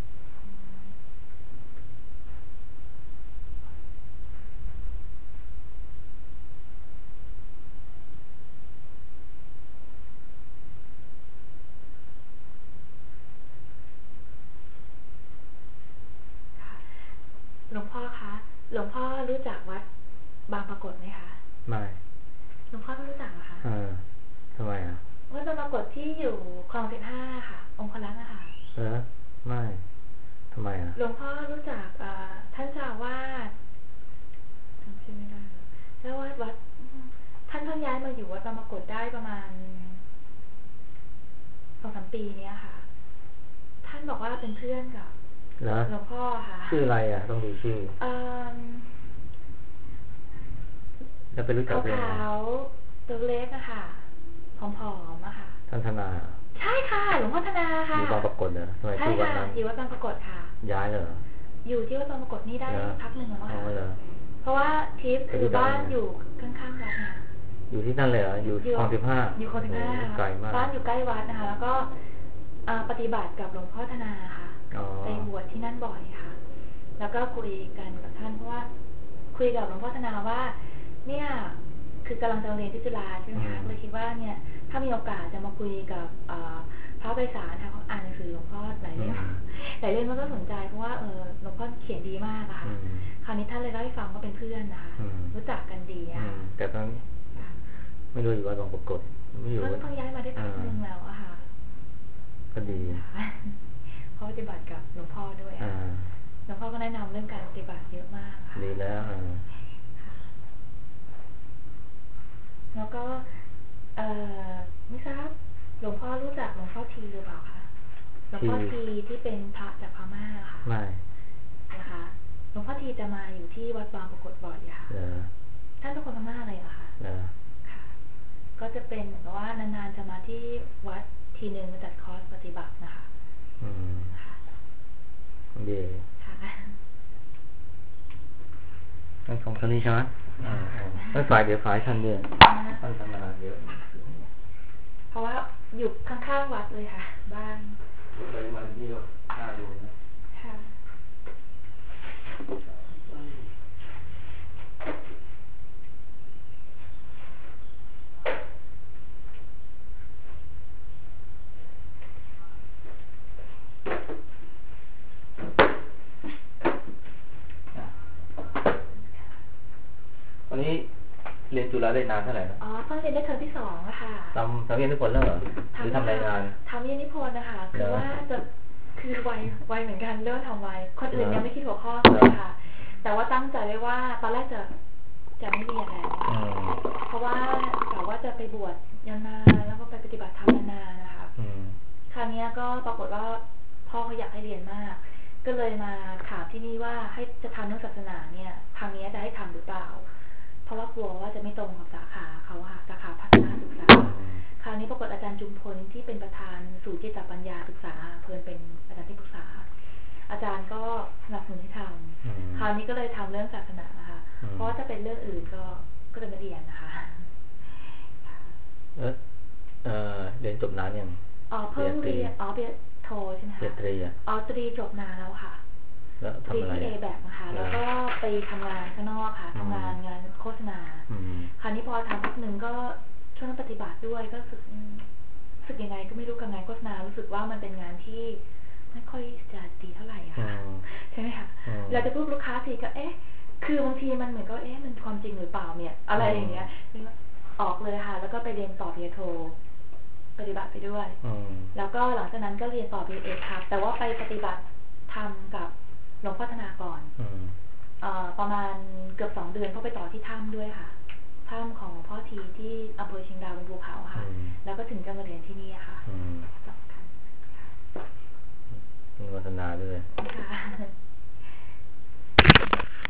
หลวงพ่อคะหลวงพ่อรู้จักวัดบางปรากฏไหมคะไม่หลวงพ่อไม่รู้จักเหรอคะทำไมวัดบางปรากฏที่อยู่คลอง15ค่ะองคลักษ์นะคะไม่ทำไมหลวงพ่อรู้จักท่านเจ้าอาวาสจำชื่อไม่ได้เจ้าอาวาสวัดท่านเพิ่งย้ายมาอยู่วัดบางปรากฏได้ประมาณ 2-3 ปีเนี้ยค่ะท่านบอกว่าเป็นเพื่อนกับหลวงพ่อค่ะชื่ออะไรต้องดูชื่อแล้วไปรู้จักขาวๆตัวเล็กอะค่ะผอมๆอะค่ะท่านธนาใช่ค่ะหลวงพ่อธนาค่ะอยู่บางปรากฏเหรอทำไมชื่อวัดนั้นอยู่วัดบางปรากฏค่ะย้ายเหรออยู่ที่วัดบางปรากฏนี่ได้พักหนึ่งแล้วค่ะเพราะว่าทิพย์คือบ้านอยู่ข้างๆวัดนะอยู่ที่นั่นเลยเหรออยู่คลอง15 อยู่คลอง15 ไกลมากบ้านอยู่ใกล้วัดนะคะแล้วก็ปฏิบัติกับหลวงพ่อธนาค่ะไปบวชที่นั่นบ่อยค่ะแล้วก็คุยกันกับท่านเพราะว่าคุยกับหลวงพ่อธนาว่าเนี่ยคือกำลังจะเรียนที่จุฬาใช่ไหมคะเลยคิดว่าเนี่ยถ้ามีโอกาสจะมาคุยกับพระไพศาลค่ะเขาอ่านหนังสือหลวงพ่อหลายเล่มมันก็สนใจเพราะว่าหลวงพ่อเขียนดีมากอะค่ะคราวนี้ท่านเลยเล่าให้ฟังว่าเป็นเพื่อนนะคะรู้จักกันดีอะแต่ตอนไม่รู้อยู่ว่าบางปรากฏไม่อยู่เพิ่งย้ายมาได้พักนึงแล้วอะค่ะก็ดีเพราะปฏิบัติกับหลวงพ่อด้วยหลวงพ่อก็แนะนำเรื่องการปฏิบัติเยอะมากค่ะดีแล้วแล้วก็ไม่ทราบพ่อทีหรือเปล่าคะหลวงพ่อทีที่เป็นพระจากพม่าค่ะไม่นะคะหลวงพ่อทีจะมาอยู่ที่วัดบางปรากฏบ่อยค่ะท่านเป็นคนพม่าเลยเหรอคะค่ะก็จะเป็นเหมือนกับว่านานๆจะมาที่วัดทีนึงมาจัดคอร์สปฏิบัตินะคะค่ะดีค่ะนั่นของท่านนี้ใช่ไหมไม่ฝ่ายเดี๋ยวฝ่ายท่านด้วยท่านทำงานเยอะเพราะว่าอยู่ข้างๆวัดเลยค่ะบ้านไปมาที่ก็น่าดูนะค่ะวันนี้เรียนจุฬาได้นานเท่าไหร่นะเพิ่งเรียนได้เทอมที่2อะค่ะทำเรียนนิพนธ์แล้วเหรอหรือทำรายงานทำเรียนนิพนธ์นะคะคือว่าจะคือไวเหมือนกันเริ่มทำไวคนอื่นยังไม่คิดหัวข้อเลยค่ะแต่ว่าตั้งใจไว้ว่าตอนแรกจะไม่เรียนแล้วเพราะว่าแต่ว่าจะไปบวชยาวนานแล้วก็ไปปฏิบัติธรรมนานนะคะคราวนี้ก็ปรากฏว่าพ่อเขาอยากให้เรียนมากก็เลยมาถามที่นี่ว่าให้จะทำเรื่องศาสนาเนี่ยทางนี้จะให้ทำหรือเปล่าเพราะว่ากลัวว่าจะไม่ตรงกับสาขาเขาค่ะสาขาพัฒนาศึกษาคราวนี้ปรากฏอาจารย์จุมพลที่เป็นประธานศูนย์จิตปัญญาศึกษาเพิ่นเป็นอาจารย์ที่ปรึกษาอาจารย์ก็สนับสนุนให้ทำคราวนี้ก็เลยทำเรื่องศาสนาค่ะเพราะจะเป็นเรื่องอื่นก็เลยไม่เรียนนะคะเรียนจบนานยังเพิ่งเรียนเรียนโทใช่ไหมคะตรีตรีจบนานแล้วค่ะแล้วทำอะไรที่ A แบบนะคะแล้วก็ไปทำงานข้างนอกค่ะทำงานโฆษณาคราวนี้พอทำพักหนึ่งก็ช่วงปฏิบัติด้วยก็รู้สึกยังไงก็ไม่รู้กับงานโฆษณารู้สึกว่ามันเป็นงานที่ไม่ค่อยจะดีเท่าไหร่ค่ะใช่ไหมคะเราจะพูดลูกค้าทีก็คือบางทีมันเหมือนก็มันความจริงหรือเปล่าเนี่ยอะไรอย่างเงี้ยออกเลยค่ะแล้วก็ไปเรียนต่อปริญญาโทปฏิบัติไปด้วยแล้วก็หลังจากนั้นก็เรียนต่อปริญญาเอกค่ะแต่ว่าไปปฏิบัติทำกับหลวงพ่อธนาก่อนประมาณเกือบ2 เดือนเพราะไปต่อที่ถ้ำด้วยค่ะถ้ำของหลวงพ่อทีที่อำเภอเชียงดาวบนภูเขาค่ะแล้วก็ถึงจะมาเรียนที่นี่ค่ะสำคัญมีวัฒนาด้วยค่ะ